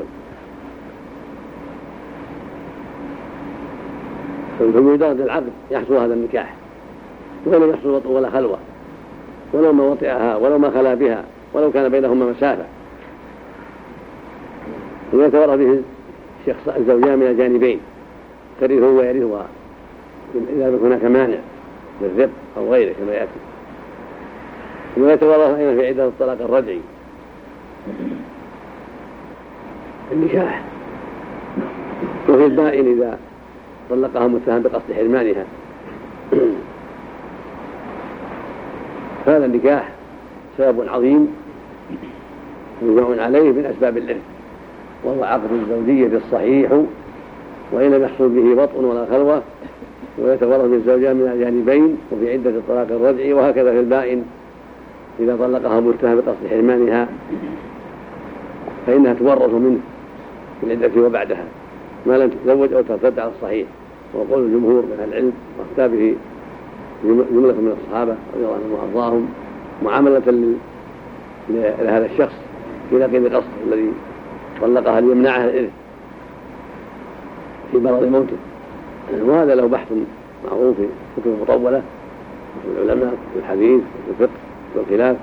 Speaker 2: فبمجرد العقد يحصل هذا النكاح، ولم يحصل وطء ولا خلوة، ولو ما وطئها ولو ما خلا بها، ولو كان بينهما مسافة. ويتورط به الشخص الزوجان من الجانبين، ترثه ويرثها إذا لم يكن هناك مانع للرق أو غيره كما يأتي. ويتورط أيضا في عدة الطلاق الرجعي النكاح، وفي البائن إذا طلقها متهم بقصد حرمانها. هذا النكاح سبب عظيم مجمع عليه من أسباب الإرث، وهو عقد الزوجية الصحيح وإن لم يحصل به وطء ولا خلوة، ويتورث الزوجان من الجانبين، وفي عدة الطلاق الرجعي. وهكذا في البائن إذا طلقها متهم بقصد حرمانها فإنها تورث منه في العدة وبعدها ما لم تتزوج أو ترتد على الصحيح. وقول الجمهور من العلم واختار به جملة من الصحابة رضي الله عنهم وأرضاهم معاملة لهذا الشخص في نقيض القصد الذي طلقها ليمنعها الإرث في مرض موته. وهذا له بحث معروف في كتب مطولة في العلماء في الحديث في الفقه والخلاف.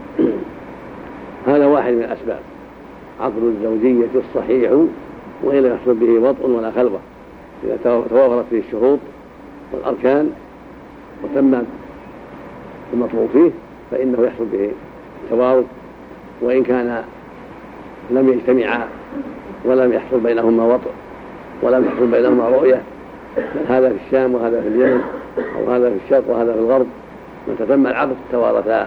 Speaker 2: هذا واحد من الأسباب، عقد الزوجية الصحيح وإن لم يحصل به وطء ولا خلوة، إذا توافرت فيه الشروط والأركان وتم المطلوب فيه فإنه يحصل به توارث، وإن كان لم يجتمعا ولم يحصل بينهما وطء ولم يحصل بينهما رؤية، بل هذا في الشام وهذا في اليمن أو هذا في الشرق وهذا في الغرب، متى تم العقد توارثا.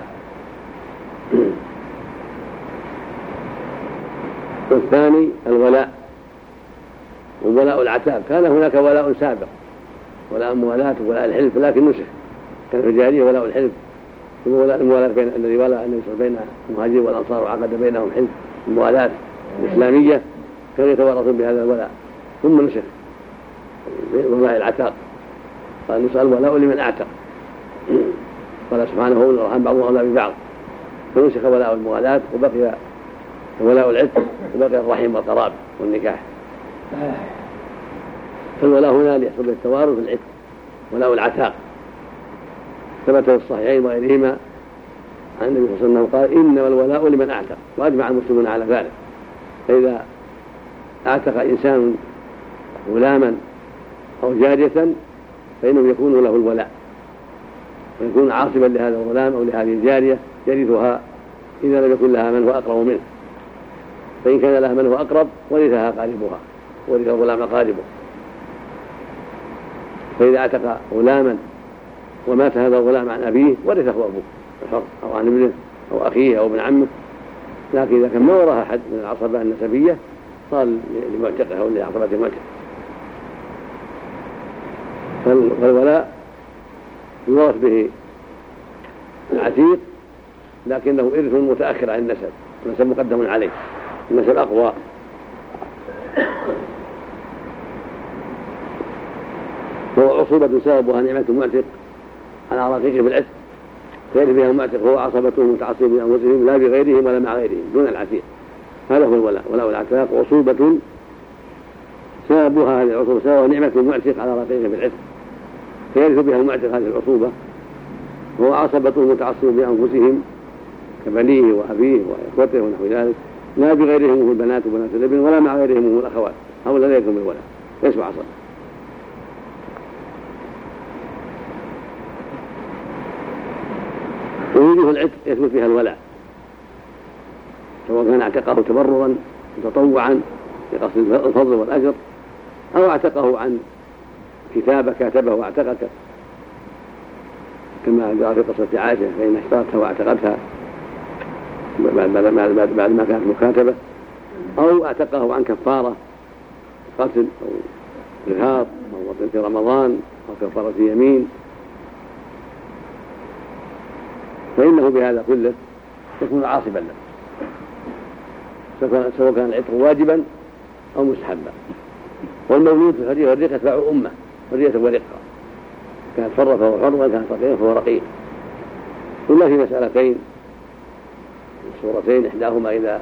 Speaker 2: والثاني الولاء، وولاء العتاب. كان هناك ولاء سابق ولاء موالاه ولاء الحلف لكن نسخ. كان في الجاهلية ولاء الحلف وولاء الموالاه بين الذي والى النبي صلى الله عليه وسلم بين المهاجرين والأنصار وعقد بينهم حلف الموالاه الإسلامية، كانوا يتوارثون بهذا الولاء ثم نسخ ولاء العتاق. قال نسأل الولاء لمن أعتق، قال سبحانه الأرحام بعضها أولى ببعض، فنسخ ولاء الموالاه وبقي ولاء العتق وبقي الرحم والقراب والنكاح. فالولاء هنا ليحصل بالتوارث العتق ولاء العتاق. ثبت في الصحيحين وغيرهما عن النبي صلى الله عليه وسلم قال إنما الولاء لمن أعتق، وأجمع المسلمون على ذلك. فإذا أعتق إنسان غلاما أو جارية فإنه يكون له الولاء، ويكون عاصبا لهذا الغلام أو لهذه الجارية يرثها إذا لم يكن لها من هو أقرب منه. فإن كان لها من هو أقرب ورثها قاربها، ورث الغلام قاربه. فإذا اعتق غلاما ومات هذا الغلام عن أبيه ورثه أبوه الحر أو عن ابنه أو أخيه أو ابن عمه، لكن إذا كان ما وراها أحد من العصبة النسبية صار لمعتقه أو لعصبة المعتق. فالولاء يورث به العتيق لكنه إرث متأخر عن النسب، النسب مقدم عليه، النسب أقوى. وهو عصوبة سببها نعمة المعتق على رقيقه بالعتق، فيرث بها المعتق هو عصبته متعصب بأنفسهم لا بغيرهم ولا مع غيرهم دون العتيق. هذا هو الولاء. ولاء العتاق عصوبة سببها هذه العصوبة سببها نعمة المعتق على رقيقه بالعتق، فيرث بها المعتق هذه العصوبة هو عصبته متعصب بأنفسهم كبنيه وأبيه وإخوته ونحو ذلك لا بغيرهم هم البنات وبنات الابن ولا مع غيرهم هم الأخوات، هؤلاء لا يكون بالولاء، ليسوا عصبة. ووجوه العتق يثبت فيها الولاء، سواء كان اعتقه تبررا متطوعا لقصد الفضل والأجر أو اعتقه عن كتابة كاتبه واعتقك كما جاء في قصة عائشة فإن اشترتها واعتقتها بعد ما كانت مكاتبة، أو اعتقه عن كفارة قتل أو رهاط أو وطن في رمضان أو كفارة يمين، فإنه بهذا كله يكون عاصبا له سواء كان العتق واجبا أو مستحبا. والمولود في الحرية والرقة يتبع أمه حرية ورقة، كانت حرة فهو حر وكانت رقيقة فهو رقيق. إلا في مسألتين صورتين، إحداهما إذا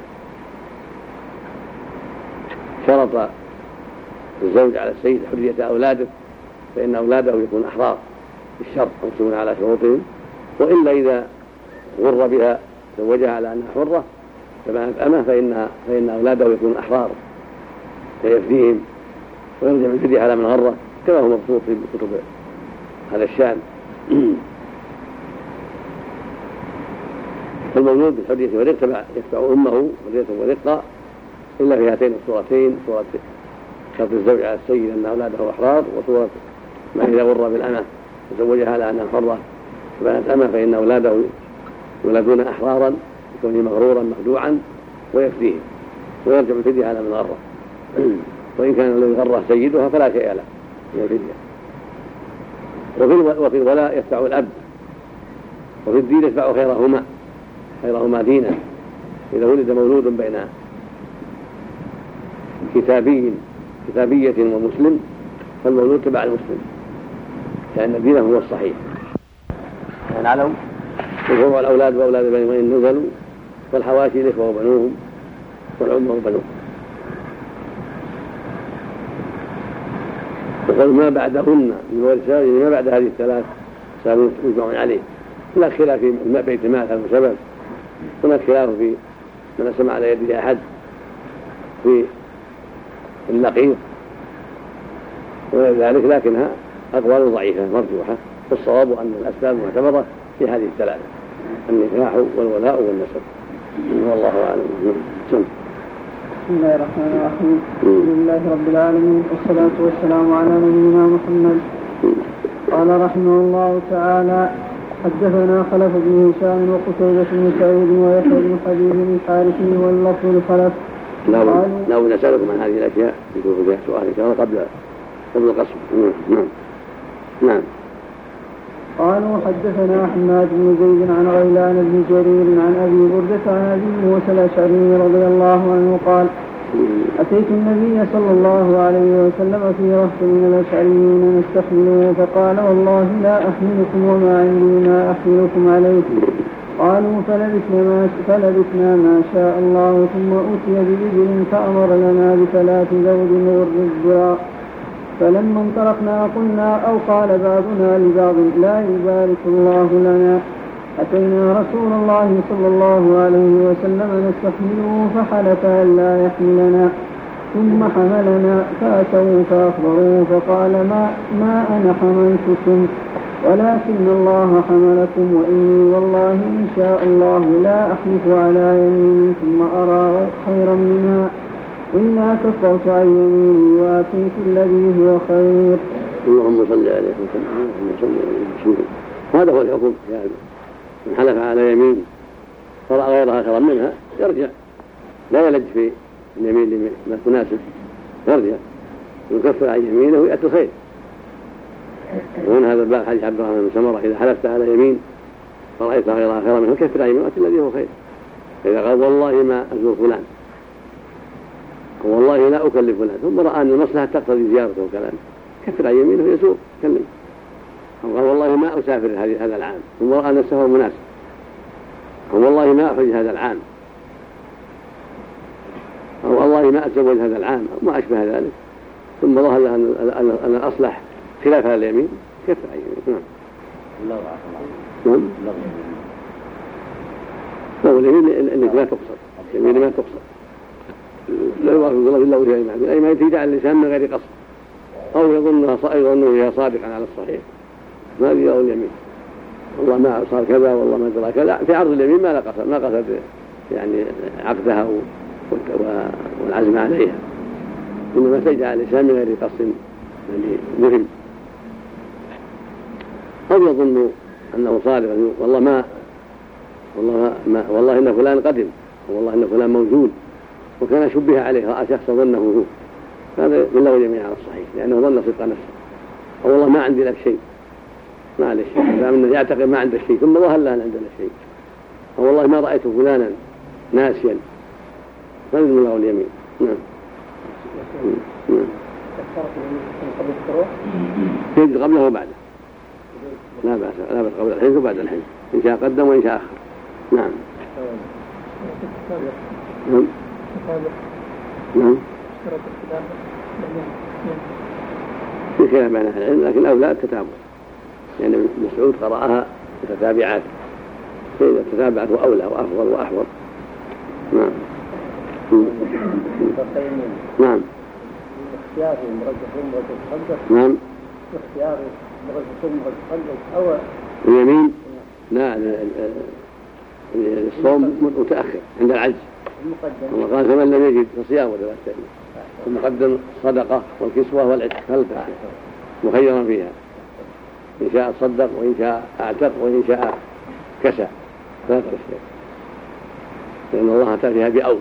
Speaker 2: شرط الزوج على السيد حرية أولاده فإن أولاده يكون أحرار بالشرط يمسكون على شروطهم، وإلا إذا غر بها زوجها على أنها حرة كما أمه فإنها فإن أولاده يكون أحرار فيفديهم ويرجع من الفدية على من غره كما هو مبسوط في كتب هذا الشأن. فالمولود بالحرية والرقة يتبع أمه حرية ورقة إلا في هاتين الصورتين، صورة شرط الزوج على السيد أن أولاده أحرار، وصورة ما إذا غر بالأمة وزوجها على أنها حرة فبنت أمه فإن أولاده يولدون أحرارا يكون مغرورا مخدوعا ويفديهم ويرجع الفدية على من غره. وإن كان الذي غره سيدها فلا شيء له من الفدية. وفي الولاء يتبع الأب، وفي الدين يتبع خيرهما خيرهما دينا. إذا ولد مولود بين كتابي كتابية ومسلم فالمولود تبع المسلم لأن دينه هو الصحيح. يعني علوا وهو الأولاد وأولاد بني وإن نزلوا والحواشي الإخوة وبنوهم والعمة وبنوهم. وقال ما بعدهن من ورثة ما بعد هذه الثلاث سابق مجمع عليه. هناك خلاف في بيت مال المسبب، هناك خلاف في من سمع على يد أحد في اللقيط وذلك، لكنها أقوال ضعيفة مرجوحة، والصواب أن الأسباب معتبرة في هذه الثلاثة النكاح والولاء والنسب. والله أعلم.
Speaker 3: بسم الله الرحمن الرحيم. الحمد لله رب العالمين والصلاة والسلام على نبينا محمد. قال رحمه الله تعالى حدثنا خلف بن هشام وقتيبة بن سعيد ويحيى بن حبيب الحارثي واللفظ لخلف.
Speaker 2: لو نسألكم عن هذه الأشياء يكون فيها سؤال إن شاء الله قبل قبل القسم. نعم نعم.
Speaker 3: قالوا حدثنا حماد بن زيد عن غيلان بن جرير عن أبي بردة عن أبي موسى الأشعري رضي الله عنه قال أتيت النبي صلى الله عليه وسلم في رهط من الأشعريين نستحمله فقال والله لا أحملكم وما عندي ما أحملكم عليه. قالوا فلبثنا ما, فلبثنا ما شاء الله ثم أتي بإبل فأمر لنا بثلاث ذود غر الذراع. فلما انطلقنا قلنا أو قال بعضنا لبعض لا يبارك الله لنا. أتينا رسول الله صلى الله عليه وسلم نستحمله فحلف أن لا يحملنا ثم حملنا فأتوا فأخبروه فقال ما, ما أنا حملتكم ولكن الله حملكم وإني والله إن شاء الله لا أحلف على يمين ثم أرى خيرا منها إلا كفرت عن يميني وآتيت الذي هو خير.
Speaker 2: اللهم صل عليه وسلم. هذا هو الحكم يعني من حلف على يمين فرأى غيرها خيرا منها يرجع لا يلج في اليمين لما تناسب يرجع ويكفر عن يمينه ويأتي الخير. ومن هذا الباب حديث عبد الرحمن بن سمرة إذا حلفت على يمين فرأيت غيرها خيرا منه كفر عن يمين وأتي الذي هو خير. إذا قال والله ما أزور فلان والله لا أكلف فلان ثم رأى أن المصلحة تقتضي زيارته وكلام كفر عن يمينه ويسوق كلم. أو قال والله ما أسافر هذا العام ثم رأى أن السفر مناسب أو والله ما أحج هذا العام أو والله ما أتزوج هذا العام أو ما أشبه ذلك ثم ظهر له أن الأصلح خلاف هذا اليمين كفر عن يمينه. نعم لو اليمين انك لا تقصد اليمين ما تقصد لا يوافق الله الا وجه الايمان الايمان تجعل اللسان من غير قصد او يظنها يظنها صادقا على الصحيح ما يرى اليمين والله ما صار كذا والله ما درى كذا في عرض اليمين ما لا قصد ما قصد يعني عقدها والعزم عليها انما تجعل اللسان من غير قصد يعني مهم أو يظن أنه صادق والله ما والله ما والله إن فلان قدم والله إن فلان موجود وكان شبه عليه رأى شخص ظنه هو هذا من لغو اليمين على الصحيح لأنه ظن صدق نفسه أو والله ما عندي لك شيء ما عليه شيء فمن يعتقد ما عنده شيء ثم ظهر له أن عندنا شيء أو والله ما رأيت فلانا ناسيا هذا من لغو اليمين. نعم نعم يجب قبله وبعده لا بأس لا بأس قبل الحج وبعد الحج إن شاء قدم وإن شاء أخر. نعم نعم نعم في خلاف بين أهل العلم لكن أولى التتابع لأن يعني مسعود قرأها متتابعات فإذا تتابعت أولى وأفضل وأحوط. نعم نعم نعم اليمين لا الصوم متأخر عند العجز وقال فمن لم يجد فصيام وثلاثة أيام ثم قدم الصدقة والكسوة والعتق مخيرا فيها إن شاء صدق وإن شاء أعتق وإن شاء كسى ثلاثة أشياء لأن الله أتى فيها بأول.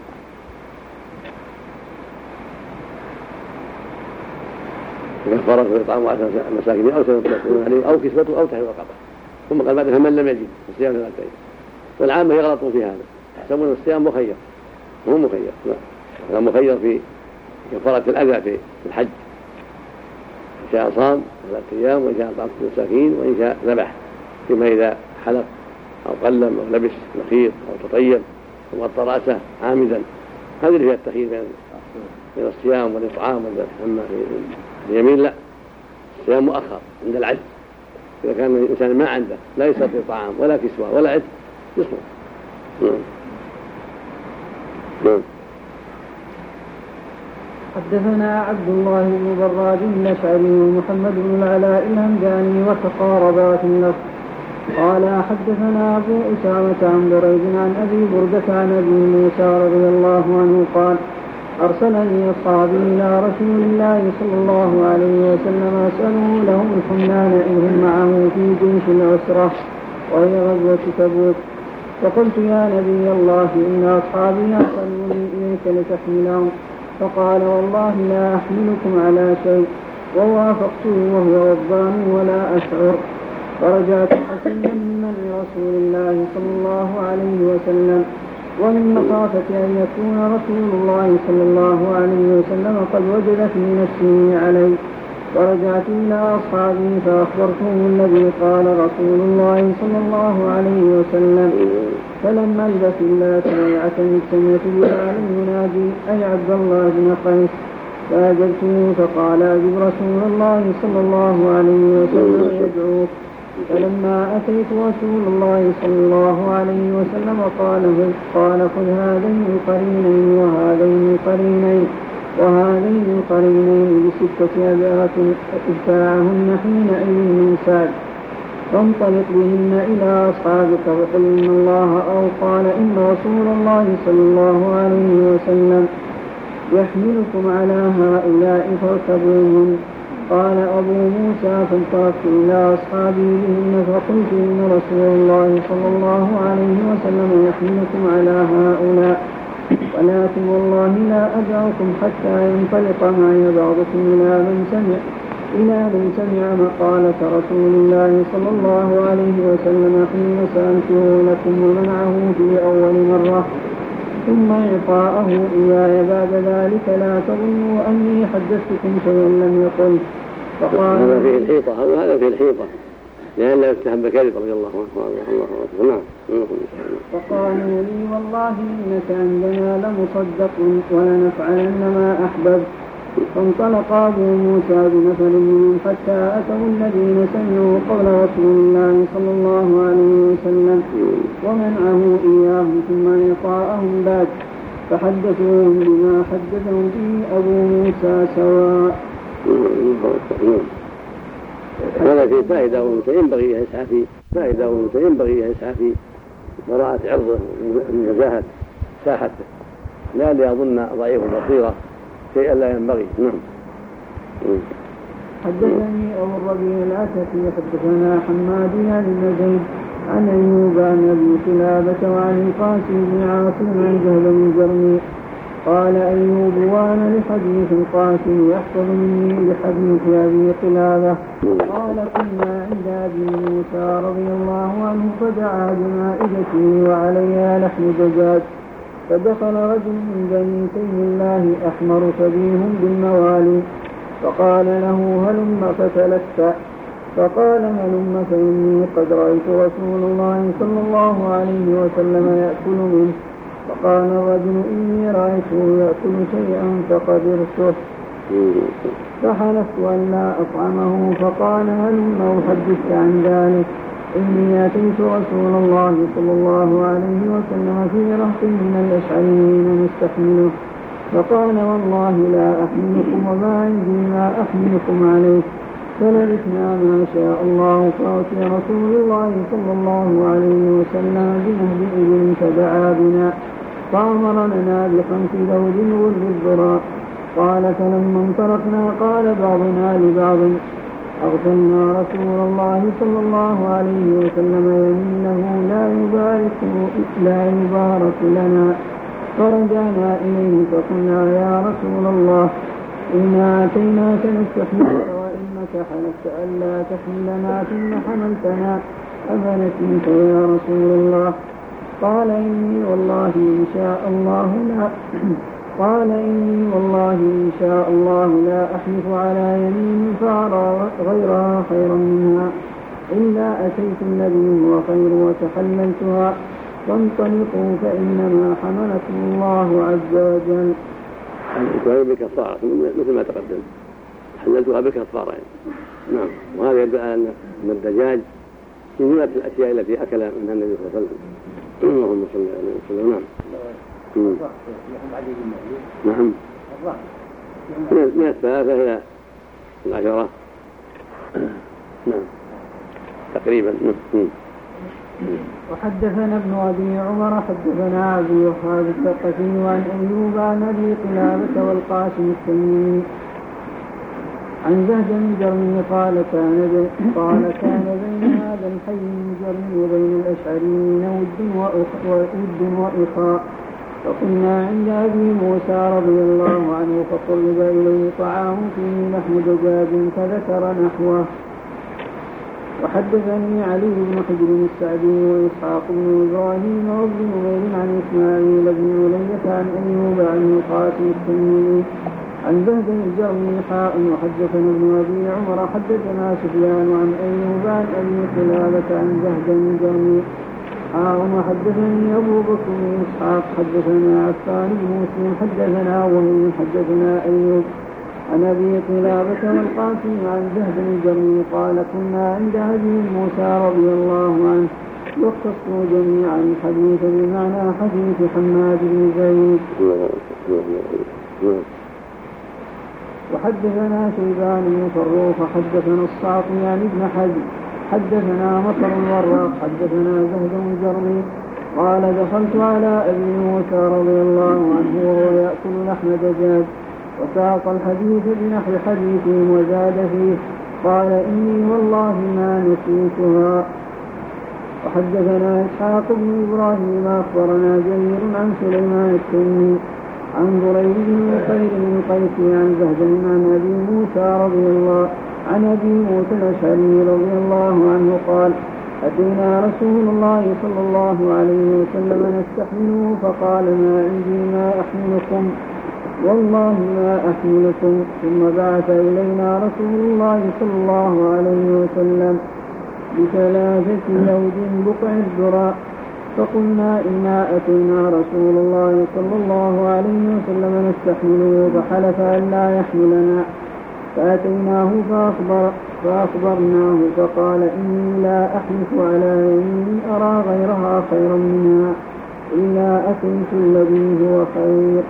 Speaker 2: كفارة وإطعام عشرة مساكين أو سنة عليه أو كسوته أو تحرير رقبة ثم قال بعد فمن لم يجد فصيام ثلاثة أيام. والعامة يغلطون في هذا يحسبون الصيام مخير وهو مخير لا مخير في كفارة الأذى في الحج إن شاء صام ثلاثة أيام وإن شاء طعام مساكين وإن شاء ذبح فيما إذا حلق أو قلم أو لبس مخيط أو تطيب ثم غطى رأسه عامدا هذه اللي فيها التخيير بين الصيام والإطعام والذبح. أما في اليمين لا الصيام مؤخر عند العجز إذا كان الإنسان ما عنده لا يستطيع طعام ولا كسوة ولا عتق يصوم. نعم نعم
Speaker 3: حدثنا عبد الله بن براد الأشعري ومحمد بن العلاء الهمداني وتقاربا في النص قال حدثنا أبو أسامة عن بريد عن أبي بردة عن أبي موسى رضي الله عنه قال أرسلني أصحابي إلى رسول الله صلى الله عليه وسلم أسأله لهم الحملان إذ هم معه في جيش العسرة وهي غزوة تبوك فقلت يا نبي الله إن أصحابي أرسلوني إليك لتحملهم فقال والله لا أحملكم على شيء ووافقته وهو غضبان ولا أشعر فرجعت حسنا من رسول الله صلى الله عليه وسلم ومن مخافة أن يكون رسول الله صلى الله عليه وسلم قد وجد في نفسه عليه فرجعت إلى أصحابي فأخبرتهم الذي قال رسول الله صلى الله عليه وسلم فلما أجد في الله بيعة سمعت بلال ينادي أي عبد الله بن قيس فأجبته فقال أجب رسول الله صلى الله عليه وسلم يدعوك فلما أتيت رسول الله صلى الله عليه وسلم قال قال خذ هذين القرينين وهذين القرينين وهذين القرينين بستة أبيات ادفاعهن حينئذ من سعد فانطلق بهن إلى أصحابك وقل إن الله أو قال إن رسول الله صلى الله عليه وسلم يحملكم على هؤلاء فاركبوهن. قال أبو موسى فانطلقت إلى أصحابي بهن فقلت إن رسول الله صلى الله عليه وسلم يحملكم على هؤلاء ولكن والله لا أدعوكم حتى ينطلق معي بعضكم إلى من سمع إلى من سمع مقالة رسول الله صلى الله عليه وسلم حين سألته لكم ومنعه في أول مرة ثم إعطاءه إياي بعد ذلك لا تظنوا أني حدثتكم شيئا لم يقل.
Speaker 2: فقال هذا فيه الحيطة هذا فيه الحيطة لأن لا يستحب كذب رضي الله عنه. نعم.
Speaker 3: فقالوا لي والله إنك عندنا لمصدق ولنفعلن ما أحببت. فانطلق أبو موسى بنفر منهم حتى أتوا الذين سمعوا قول رسول الله صلى الله عليه وسلم ومنعه إياهم ثم إعطاءهم بعد فحدثوهم بما حدثهم به أبو موسى سواء.
Speaker 2: هذا في فائدة ينبغي يسعى في فائدة ينبغي يسعى في براءة عرضه من نزاهة ساحته لا ليظن ضعيف البصيرة شيئا لا ينبغي. نعم.
Speaker 3: حدثني أبو الربيع العتكي حدثنا حماد بن زيد عن أيوب عن أبي قلابة وعن القاسم بن عاصم عن جهل بن جرمي قال أيوب وأنا لحديث القاسم يحفظ مني لحديث أبي قلابة قال كنا عند أبي موسى رضي الله عنه فدعا بمائدته وعليها لحم دجاج فدخل رجل من بني تيم الله أحمر شبيه بالموالي فقال له هلم فتلفت فقال هلم فإني قد رأيت رسول الله صلى الله عليه وسلم يأكل منه. فقال الرجل إني رأيته يأكل شيئا فقدرته فحلفت أن لا أطعمه. فقال هلم أحدثك عن ذلك إني أتيت رسول الله صلى الله عليه وسلم في رهط من الأشعريين نستحمله فقال والله لا أحملكم وما عندي ما أحملكم عليه فلبثنا ما شاء الله فأتي رسول الله صلى الله عليه وسلم بنهب إبل فدعا بنا فأمر لنا بخمس ذود غر الذراء. قال فلما انطلقنا قال بعضنا لبعض أغفلنا رسول الله صلى الله عليه وسلم يمينه لا يبارك لا يبارك لنا. فرجعنا إليه فقلنا يا رسول الله إنا أتيناك نستحملك وإنك حلفت ألا تحملنا ثم حملتنا أفنسيت يا رسول الله. قال إني والله إن شاء الله لا قال إني والله إن شاء الله لا أحلف على يمين فأرى غيرها خيرا منها إلا أتيت النبي هو خير وتحللتها فانطلقوا فإنما حملكم الله عز وجل.
Speaker 2: حللتها بكفارة مثل ما تقدم حللتها بكفارة. نعم. وهذا يدل على أن الدجاج من جملة الأشياء التي أكل منها النبي صلى الله عليه وسلم. اللهم صل عليه وسلم. نعم. نعم. من الثلاثة إلى العشرة. نعم تقريبا.
Speaker 3: وحدثنا ابن أبي عمر حدثنا أبي وهاب الثقفي عن أيوب عن أبي قلابة والقاسم التميمي عن زهد بن جرمي قال كان قال كان بين هذا الحي من جرمي وبين الأشعريين ود وإخاء فقلنا عند أبي موسى رضي الله عنه فقرب إليه طعام فيه لحم دجاج فذكر نحوه. وحدثني علي بن حجر السعدي وإسحاق بن إبراهيم وابن نمير عن إسماعيل بن علية عن أيوب عن القاسم التميمي عن زهد الجرمي حاء. وحدثنا ابن أبي عمر حدثنا سفيان عن أيوب عن أبي قلابة عن زهد الجرمي حاء. وحدثني أبو بكر بن إسحاق حدثنا عفان بن مسلم حدثنا وهي حدثنا أيوب عن أبي قلابة والقاسم عن زهد الجرمي قال كنا عند أبي موسى رضي الله عنه واختصوا جميعا حديث بمعنى حديث حماد بن زيد. وحدثنا شيبان بن فروخ حدثنا الصعقي عن ابن حزم حدثنا مطر الوراق حدثنا زهد الجرمي قال دخلت على أبي موسى رضي الله عنه وهو يأكل لحم دجاج وساق الحديث بنحو حديثهم وزاد فيه قال إني والله ما نسيتها. وحدثنا إسحاق بن إبراهيم أخبرنا جرير عن سليمان التيمي عن بريد بن خير القيسي عن زهد عن أبي موسى رضي الله عن أبي موسى الأشعري رضي الله عنه قال أتينا رسول الله صلى الله عليه وسلم نستحمله فقال ما عندي ما أحملكم والله ما أحملكم ثم بعث إلينا رسول الله صلى الله عليه وسلم بثلاثة لوج بقع الذراء فقلنا إنا أتينا رسول الله صلى الله عليه وسلم نستحمله فحلف أن لا يحملنا فأتيناه فأخبر فأخبرناه فقال إني لا أحلف على يمين أرى غيرها خيرا منها إلا أتيت الذي هو خير.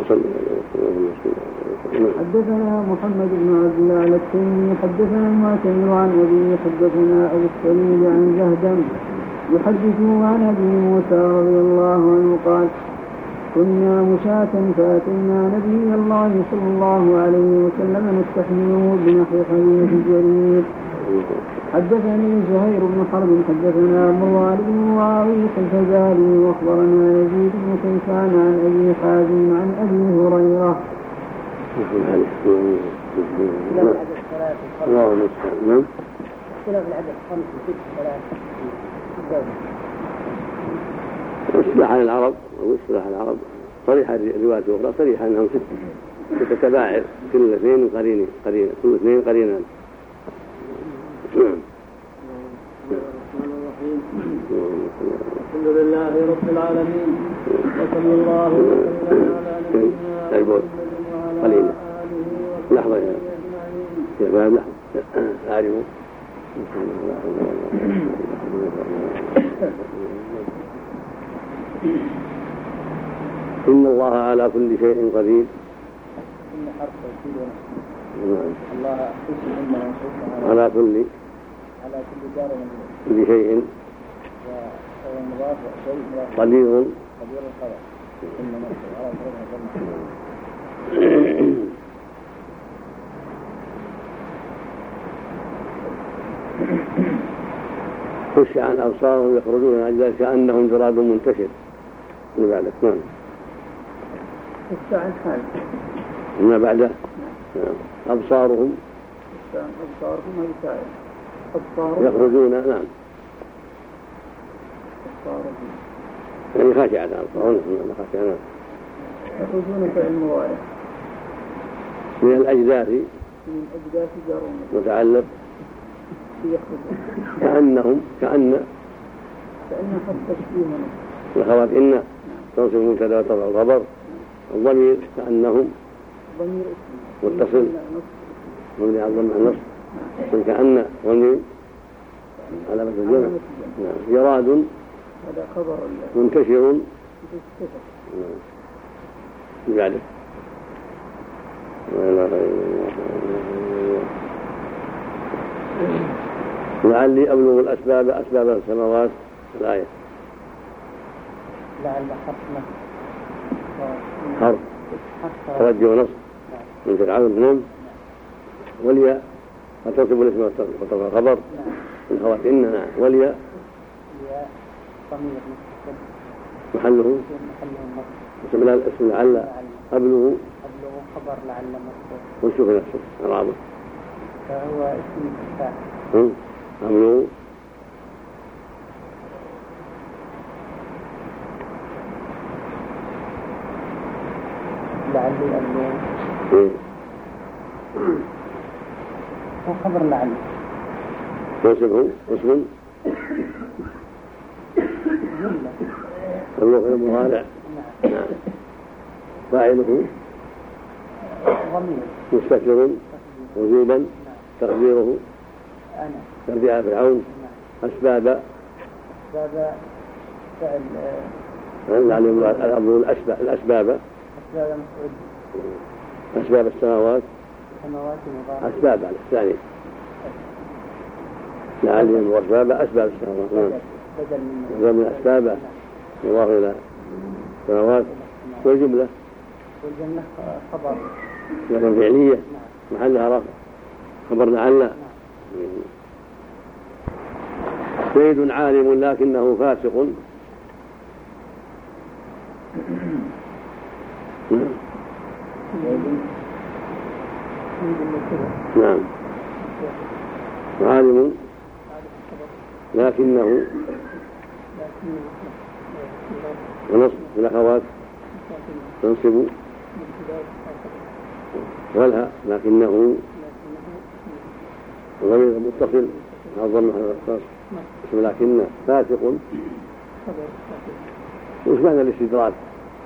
Speaker 3: حدثنا محمد بن عبد الله التيمي حدثنا المعتمر عن أبي حدثنا أبو السليم عن زهد يحدثه عن أبي موسى رضي الله عنه قال كنا مشاة فأتينا نبي الله صلى الله عليه وسلم نستحمله بنحو حديث جرير. حدثني زهير بن حرب حدثنا مروان بن معاوية الفزاري واخبرنا يزيد بن كيسان عن أبي حازم عن أبي هريرة.
Speaker 2: اصطلاح العرب أو اصطلاح العرب صريحة الرواية الأخرى صريحة أنهم ستة تتباعر كل اثنين قرين قرين كل اثنين قرينا.
Speaker 3: الحمد لله رب العالمين وصلى الله وسلم على نبينا محمد وعلى آله
Speaker 2: لحظة يا شباب لحظة أعرفوا إن الله على كل شيء قدير. على كل كل شيء قدير. خش عن أبصارهم يخرجون من أجداث كأنهم جراد منتشر. من بعد نعم. ما بعده أبصارهم يخرجون نعم يعني خاشعة أبصارهم خاشعة
Speaker 3: يخرجون فعل مضارع
Speaker 2: من الأجداث
Speaker 3: من أجداث جارون
Speaker 2: متعلق كأنهم كأن
Speaker 3: كأن حرف تشبيه
Speaker 2: الأخوات إن تنصب المبتدأ وترفع الخبر. الضمير كأنهم
Speaker 3: ضمير
Speaker 2: متصل مبني على الضم النصب من كأن ضمير على مثل الجمع. جراد
Speaker 3: هذا خبر
Speaker 2: منتشر بعده لعلي أبلغ الأسباب أسباب السماوات. الآية
Speaker 1: لعل حرف
Speaker 2: حرف توجه ونصب من فرعون نعم. والياء وتنصب الاسم وترفع الخبر من خوات إن نعم. والياء محله اسم الاسم لعل أبلغ
Speaker 1: خبر لعل مصدر
Speaker 2: وشوف نفسه الرابط
Speaker 1: فهو اسم الفاعل
Speaker 2: أبلغ
Speaker 1: لعلي أبلغ هو خبر لعل
Speaker 2: نصبه اسم أبلغ المضارع نعم. فاعله مستتر وجوبا تقديره
Speaker 1: أنا
Speaker 2: ترجع فرعون. أسباب
Speaker 1: أسباب فعل
Speaker 2: يعني الأسباب الأسباب
Speaker 1: أسباب
Speaker 2: أسباب السماوات
Speaker 1: السماوات
Speaker 2: أسباب على الثاني لعلهم وأسباب أسباب السماوات بدل من أسباب الله إلى السماوات. والجملة
Speaker 1: والجملة خبر
Speaker 2: يعني فعلية محلها رفع خبر لعل. زيد عالم لكنه فاسق. نعم عالم لكنه ونصب الأخوات تنصب والها لكنه ضمير متصل مع الضم على الخاص لكن فاسق. وش معنى الاستدراك؟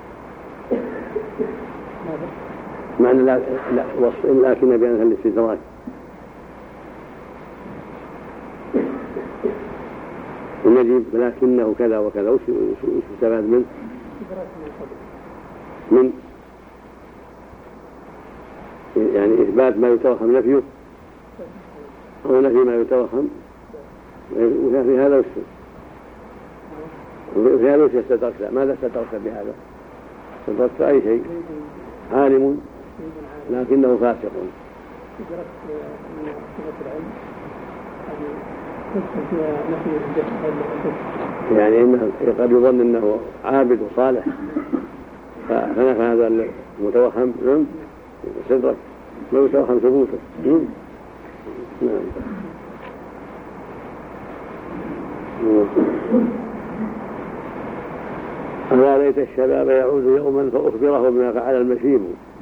Speaker 2: معنى لا لا وصف لكن بأنها الاستدراك. ونجيب لكنه كذا وكذا وش استفاد منه؟ من يعني إثبات ما يتوهم نفيه أو نفي ما يتوهم. وفي هذا وش وفي هذا وش استدركت؟ ماذا استدركت بهذا؟ استدركت أي شيء. عالم لكنه فاسق. يعني إنه قد يظن أنه عابد وصالح فنفى هذا المتوهم. نعم استدرك ما يتوهم ثبوته. نعم ألا ليت الشباب يعود يوما فأخبره بما فعل المشيب.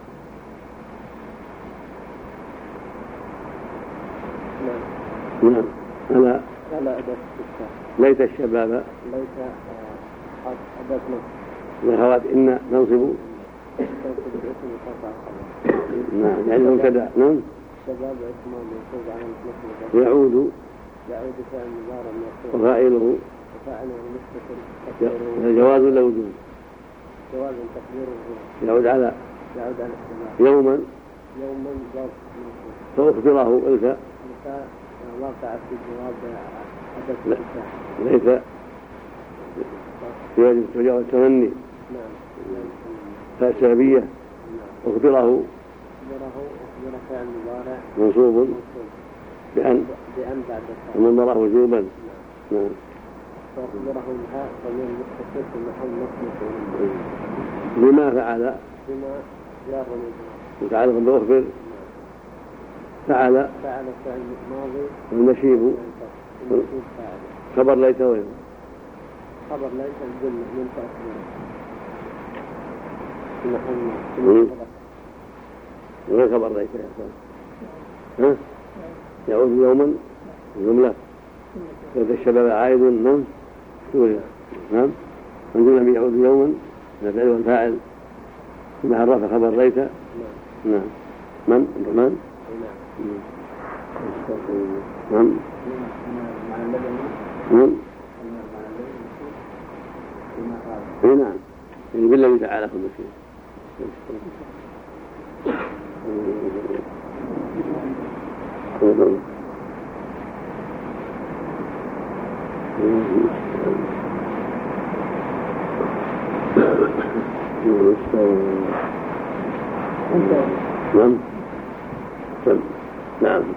Speaker 2: نعم ألا ليت الشباب
Speaker 3: ليت أداة
Speaker 2: والهوات إن ننصب. نعم يعني مبتدأ. نعم
Speaker 3: الشباب اسمه منصوب على المثل
Speaker 2: يعود
Speaker 3: يعود فعل مضارع
Speaker 2: وفاعله
Speaker 3: وفاعله مستتر.
Speaker 2: جواز ولا وجوب؟
Speaker 3: جواز تقديره
Speaker 2: يعود على
Speaker 3: يعود على السماء.
Speaker 2: يوما
Speaker 3: يوما ضرب
Speaker 2: فأخبره إلك
Speaker 3: واقع في جواب أداة
Speaker 2: ليس يجب تجاوز التمني.
Speaker 3: نعم
Speaker 2: فالسببية أخبره
Speaker 3: أخبره أخبر فعل مضارع
Speaker 2: منصوب بأن
Speaker 3: بأن بعد
Speaker 2: المضارع وجوبا. نعم
Speaker 3: فأخبره الهاء ضمير متصل في محل نصب
Speaker 2: بما فعل
Speaker 3: بما جار
Speaker 2: متعلق بأخبر فعل
Speaker 3: فعل فعل ماضي
Speaker 2: والنشيب خبر ليت وين
Speaker 3: خبر ليت الجملة من تأخير
Speaker 2: وين خبر ليت ها يعود يوما جملة ليت الشباب عائد. نعم نعم الجملة يعود يوما الفعل والفاعل ثم عرف خبر ليت. نعم من من نعم نعم نعم يعني بالله تعالى كل شيء. نعم نعم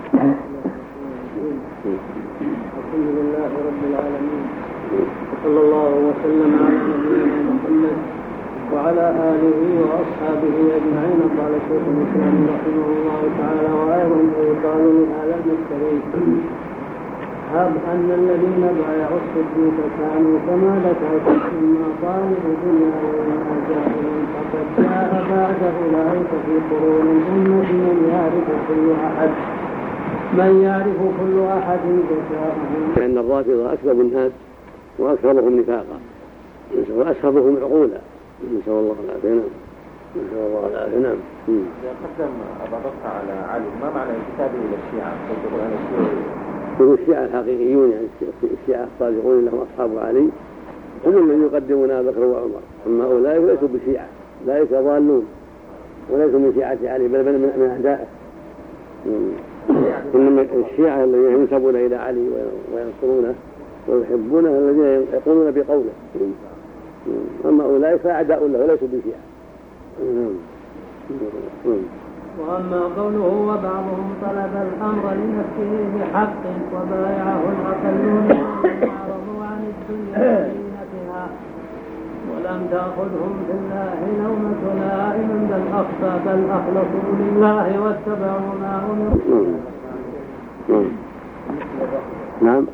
Speaker 3: الحمد لله رب العالمين وصلى الله وسلم على نبينا محمد وعلى آله وأصحابه أجمعين. قال شيخ الإسلام رحمه الله تعالى وأيضا يقال لهذا المشتري هب أن الذين بايعوا الصديق كانوا كما ذكرت فيما طالب الدنيا وما جاهل فقد جاء بعد أولئك في قرون الأمة من يعرف كل أحد من يعرف كل أحد جزاءه.
Speaker 2: لأن الرافضة أكذب الناس وأكثرهم نفاقا وأسخطهم عقولا. نسأل الله العافية. نسأل الله العافية. نعم.
Speaker 4: قدم أضافت على علي ما معنى انتسابه إلى الشيعة؟ تقول أنا الشيعي
Speaker 2: هم الشيعة الحقيقيون يعني الشيعة الصادقون لهم أصحاب علي هم الذين يقدمون أبا بكر وعمر. أما أولئك ليسوا بشيعة أولئك ضالون وليسوا من شيعة علي بل من أعدائه. إنما الشيعة الذين ينسبون إلى علي وينصرونه ويحبونه الذين يقولون بقوله. أما أولئك فأعداء له وليسوا بشيعة.
Speaker 3: وأما قوله وبعضهم طلب الأمر لنفسه بحق وبايعه الأقلون تأخذهم في الله نومة نائم بل أخفى بل أخلصوا لله واتبعوا ما أمروا.
Speaker 2: نعم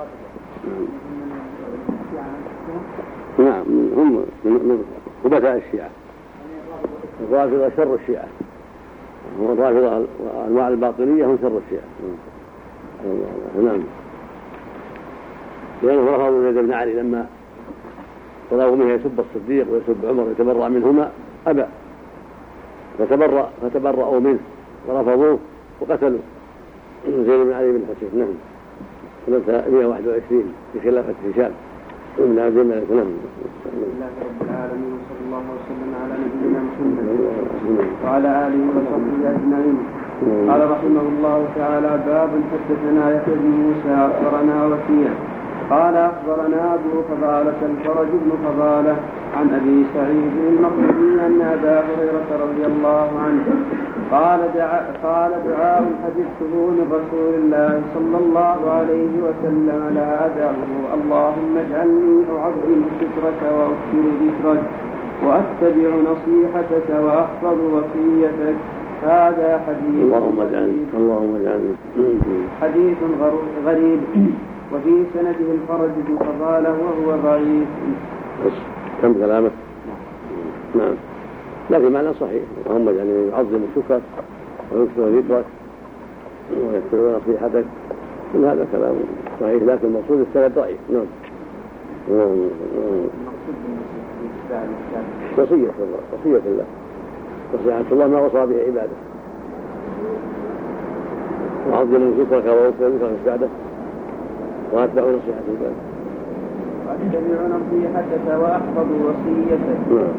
Speaker 2: نعم هم من خبثاء الشيعة. الرافضة شر الشيعة، والرافضة وأنواع الباطنية هم شر الشيعة. نعم، لأنه رفضوا زيد بن علي لما طلبوا منه يسب الصديق ويسب عمر ويتبرأ منهما أبى، فتبرأ فتبرأوا منه ورفضوه وقتلوا زيد بن علي بن حسين. نعم، سنة مئة وواحد وعشرين في خلافة هشام بن عبد الملك. نعم.
Speaker 5: الحمد لله رب العالمين، وصلى الله وسلم على نبينا محمد وعلى آله وصحبه أجمعين. قال رحمه الله تعالى: باب حدثنا يحيى بن موسى أخبرنا وكيع قال أخبرنا أبو فضالة الفرج بن فضالة عن أبي سعيد المقبري أن أبا هريرة رضي الله عنه قال دعاء قال دعاء حدثته من رسول الله صلى الله عليه وسلم لا أدعه: اللهم اجعلني أعظم شكرك وأكثر ذكرك وأتبع نصيحتك وأحفظ وصيتك. هذا حديث
Speaker 2: اللهم اجعلني اللهم اجعلني
Speaker 5: حديث غريب، وفي سنده الفرج بن فضالة وهو ضعيف.
Speaker 2: كم كلامه؟ نعم، لكن معنى صحيح. اللهم اجعلني يعظم شكرك ويكثر ذكرك ويتبع نصيحتك، كل هذا كلام صحيح، لكن المقصود السند ضعيف. نعم. وصية الله وصية الله نصيحة الله ما وصى به عباده: وعظم شكرك ويكثر ذكرك بعده وأتبع نصيحة عباده
Speaker 5: وأتبع نصيحتك وأحفظ وصيتك.
Speaker 2: نعم،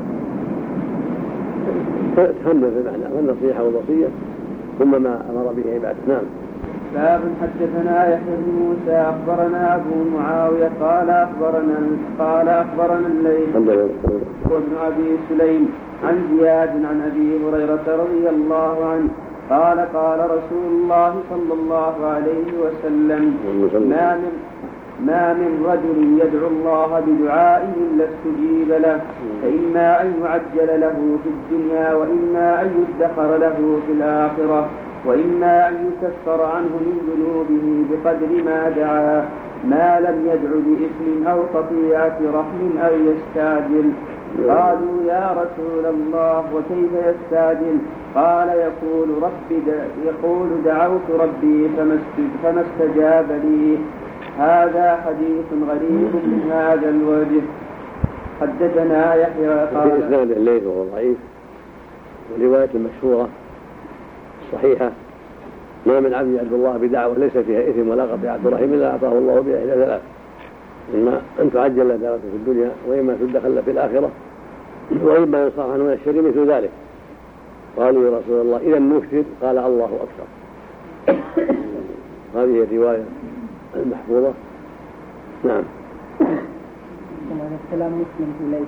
Speaker 2: تهمل في المعنى والنصيحة والوصية ثم ما أمر به عباده. نعم.
Speaker 5: باب حدثنا يحيى بن موسى أخبرنا أبو معاوية قال أخبرنا قال أخبرنا الليث وابن أبي سليم عن زياد عن أبي هريرة رضي الله عنه قال قال رسول الله صلى الله عليه وسلم: ما من ما من رجل يدعو الله بدعائه إلا استجيب له، فإما أن يعجل له في الدنيا وإما أن يدخر له في الآخرة وإما أن يكفر عنه من ذنوبه بقدر ما دعا، ما لم يدع بإثم أو قطيعة رحم أو يستعجل. قالوا: يا رسول الله وكيف يستعجل؟ قال: يقول ربي يقول دعوت ربي فما استجاب لي. هذا حديث غريب من هذا الوجه. حدثنا يحيى قال:
Speaker 2: في إسناد الليث وهو ضعيف، والرواية المشهورة الصحيحة: ما من عبد يدعو الله بدعوة ليس فيها إثم ولا قطيعة رحم إلا أعطاه الله بها إلى ثلاث: إما أن تعجل دعوته في الدنيا، وإما تدخل في الآخرة، وإما يصرف عنه من الشر مثل ذلك. قالوا: يا رسول الله إذا نكثر؟ قال: الله أكثر. هذه الرواية المحفوظة. نعم.
Speaker 1: الكلام مسلم إليه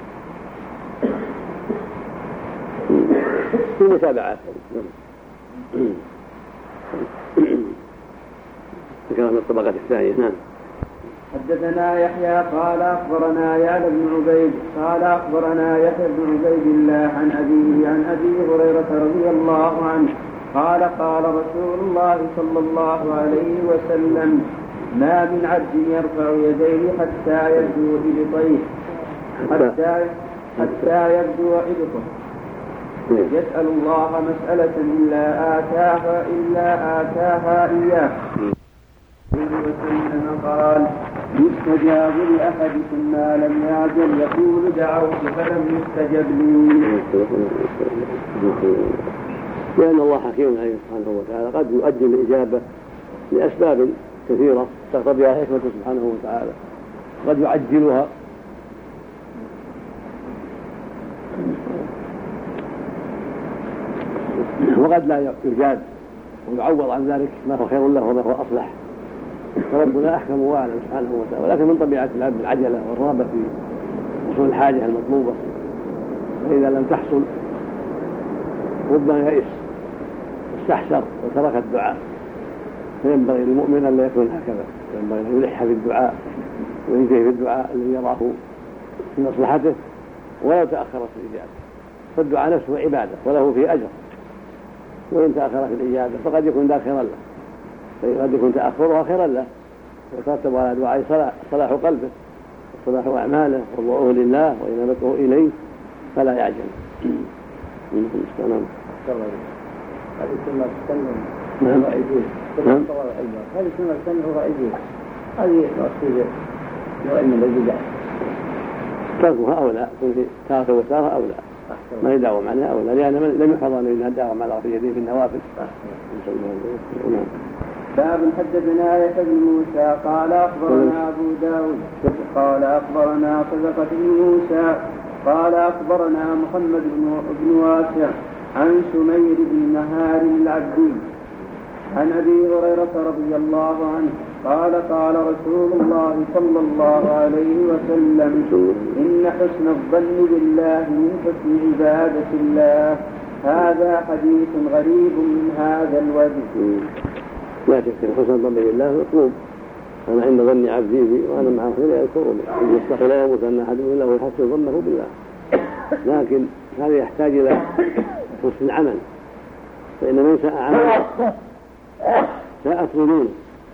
Speaker 2: في متابعات. ذكر من الطبقة الثانية. نعم.
Speaker 5: حدثنا يحيى قال أخبرنا يعلى بن عبيد قال أخبرنا يحيى بن عبيد الله عن أبيه عن أبي هريرة رضي الله عنه قال قال رسول الله صلى الله عليه وسلم: ما من عبد يرفع يديه حتى يبدو إبطيه حتى حتى يبدو إبطه يسأل الله مسألة إلا آتاها إلا آتاها إياه. وسلم قال: يستجاب لأحدكم ما لم يعجل، يقول دعوت فلم يستجب لي.
Speaker 2: لأن الله حكيم عليه سبحانه وتعالى قد يؤجل الإجابة لأسباب كثيرة تقتضيها حكمة سبحانه وتعالى، قد يعجلها وقد لا يجاب ويعوض عن ذلك ما هو خير له وما هو أصلح، فربنا أحكم وأعلم سبحانه وتعالى. ولكن من طبيعة العبد العجلة والرغبة في وصول الحاجة المطلوبة، فإذا لم تحصل ربما يئس واستحسر وترك الدعاء. فينبغي للمؤمن أن لا يكون هكذا، ينبغي أن يلح في الدعاء وينتهي في الدعاء الذي يراه في مصلحته ولو تأخرت الإجابة، فالدعاء نفسه عبادة وله فيه أجر، وإن تأخرت الإجابة فقد يكون ذا خيرا له، فقد يكون تأخرها خيرا له، ويترتب على دعاء صلاح, صلاح قلبه وصلاح أعماله وضوءه لله وإنابته إليه، فلا يعجل.
Speaker 1: نعم. هذه سنة تنهر
Speaker 2: نعم.
Speaker 1: نعم. هذه سنة تنهر رأيين، هذه مقصود نوع من البدع،
Speaker 2: تركها أولى، تارك وتارك أولى، ما يداوم عليها أولى، لأن لم يحفظ أنه داوم على رفع يديه في النوافل.
Speaker 5: باب حدثنا يحيى بن موسى قال أخبرنا أبو داود قال أخبرنا صدقة بن موسى قال أخبرنا محمد بن واسع عن سمير بن نهار العبدي عن أبي هريرة رضي الله عنه قال قال رسول الله صلى الله عليه وسلم إن حسن الظن بالله من حسن عبادة الله. هذا حديث غريب من هذا الوجه.
Speaker 2: لا شك ان حسن الظن بالله مطلوب، انا عند ظن عبدي بي وانا مع خير يذكرني، ان يستحي لا يموت ان احد الا ويحسن ظنه بالله، لكن هذا يحتاج الى حسن العمل، فان من ساء عمله ساءت ظنونه،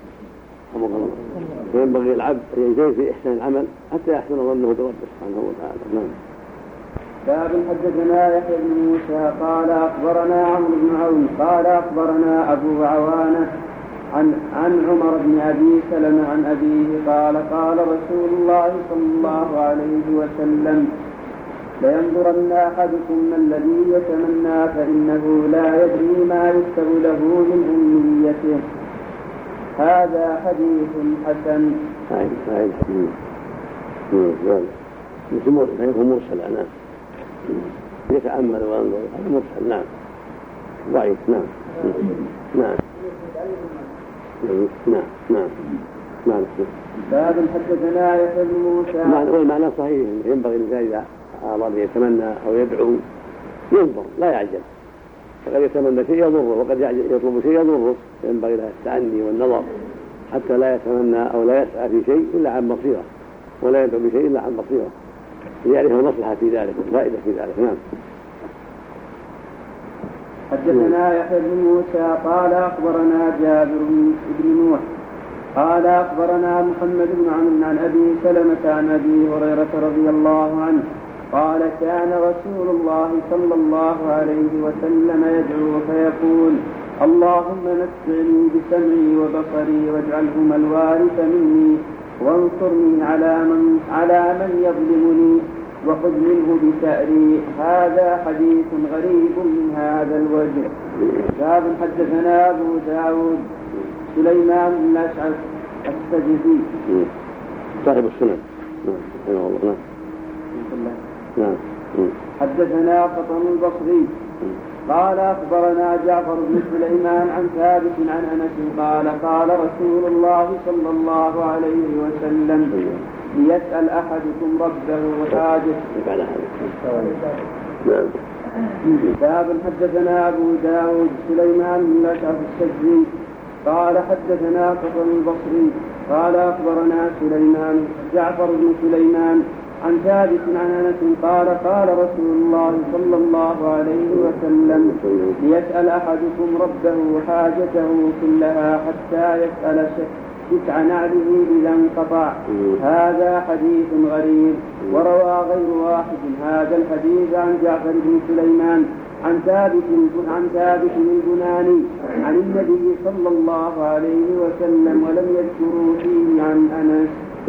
Speaker 2: فينبغي العبد ان يجتهد في احسان العمل حتى يحسن ظنه بربه سبحانه وتعالى. نعم.
Speaker 5: باب حدثنا يحيى بن موسى قال أخبرنا عمرو بن عون قال أخبرنا أبو عوانة عن عن عمر بن أبي سلمة عن أبيه قال قال رسول الله صلى الله عليه وسلم لينظرن أحدكم ما الذي يتمنى فإنه لا يدري ما يكتب له من أمنيته. هذا حديث حسن.
Speaker 2: هذا حديث مرسل. أنا يتأمل وينظر، هذا مرسل. نعم ضعيف. نعم نعم نعم نعم نعم.
Speaker 5: باب حدثنا يحيى بن موسى.
Speaker 2: والمعنى صحيح، ينبغي الإنسان إذا أراد يتمنى أو يدعو ينظر لا يعجل، فقد يتمنى شيء يضره وقد يطلب شيء يضره، ينبغي له التأني والنظر حتى لا يتمنى أو لا يسعى في شيء إلا عن بصيرة، ولا يدعو بشيء إلا عن بصيرة، ليعرف المصلحة في ذلك والفائدة في ذلك. نعم.
Speaker 5: حدثنا يحيى بن موسى قال أخبرنا جابر بن نوح قال أخبرنا محمد بن عمرو عن أبي سلمة عن أبي هريرة رضي الله عنه قال كان رسول الله صلى الله عليه وسلم يدعو فيقول اللهم متعني بسمعي وبصري واجعلهما الوارث مني وانصرني على من, على من يظلمني وخذ منه بثأري. هذا حديث غريب من هذا الوجه. باب حدثنا أبو داود سليمان بن الأشعث السجدي
Speaker 2: صاحب السنن. نعم نعم.
Speaker 5: حدثنا قطن البصري قال أخبرنا جعفر بن سليمان عن ثابت عن أنس قال قال رسول الله صلى الله عليه وسلم ليسأل أحدكم ربه حاجة. باب حدثنا أبو داود سليمان بن الأشعث السجدي قال حدثنا قطن البصري قال أخبرنا سليمان جعفر بن سليمان عن ثابت عن أنس قال قال رسول الله صلى الله عليه وسلم ليسأل أحدكم ربه حاجته كلها حتى يسأل شتع نعله إذا انقطع. هذا حديث غريب. وروى غير واحد هذا الحديث عن جعفر بن سليمان عن ثابت عن ثابت البناني عن النبي صلى الله عليه وسلم ولم يذكروا فيه عن أنس.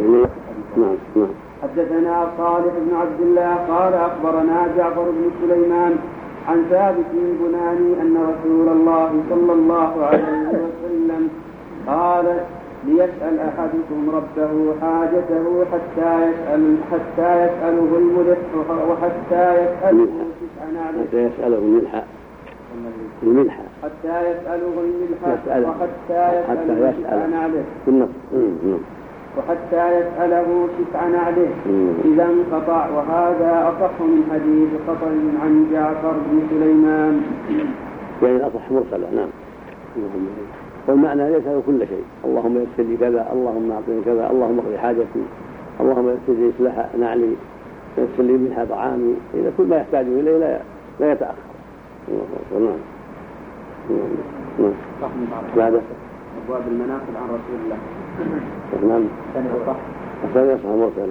Speaker 5: حدثنا صالح بن عبد الله قال أخبرنا جعفر بن سليمان عن ثابت البناني أن رسول الله صلى الله عليه وسلم قال ليسأل أحدكم ربه حاجته حتى يسأل حتى يسأله الملح وحتى يسأله
Speaker 2: حتى يسأله الملح الملح
Speaker 5: حتى يسأله الملح وحتى يسأله شفع نعله وحتى يسأله شفع نعله إذا انقطع. وهذا أصح من حديث قطن عن جعفر بن سليمان.
Speaker 2: يعني أصح مرسلة. نعم. والمعنى يسأل كل شيء، اللهم يسر لي كذا، اللهم أعطني كذا، اللهم اقضي حاجتي، اللهم يسر لي إصلاح نعلي، يغسل لي منها طعامي، إذا كل ما يحتاج إليه لا لا يتأخر. نعم نعم. بعد
Speaker 5: أبواب المناقب عن رسول الله.
Speaker 2: نعم.
Speaker 5: ثاني صح.
Speaker 2: الثاني يصح مرسل.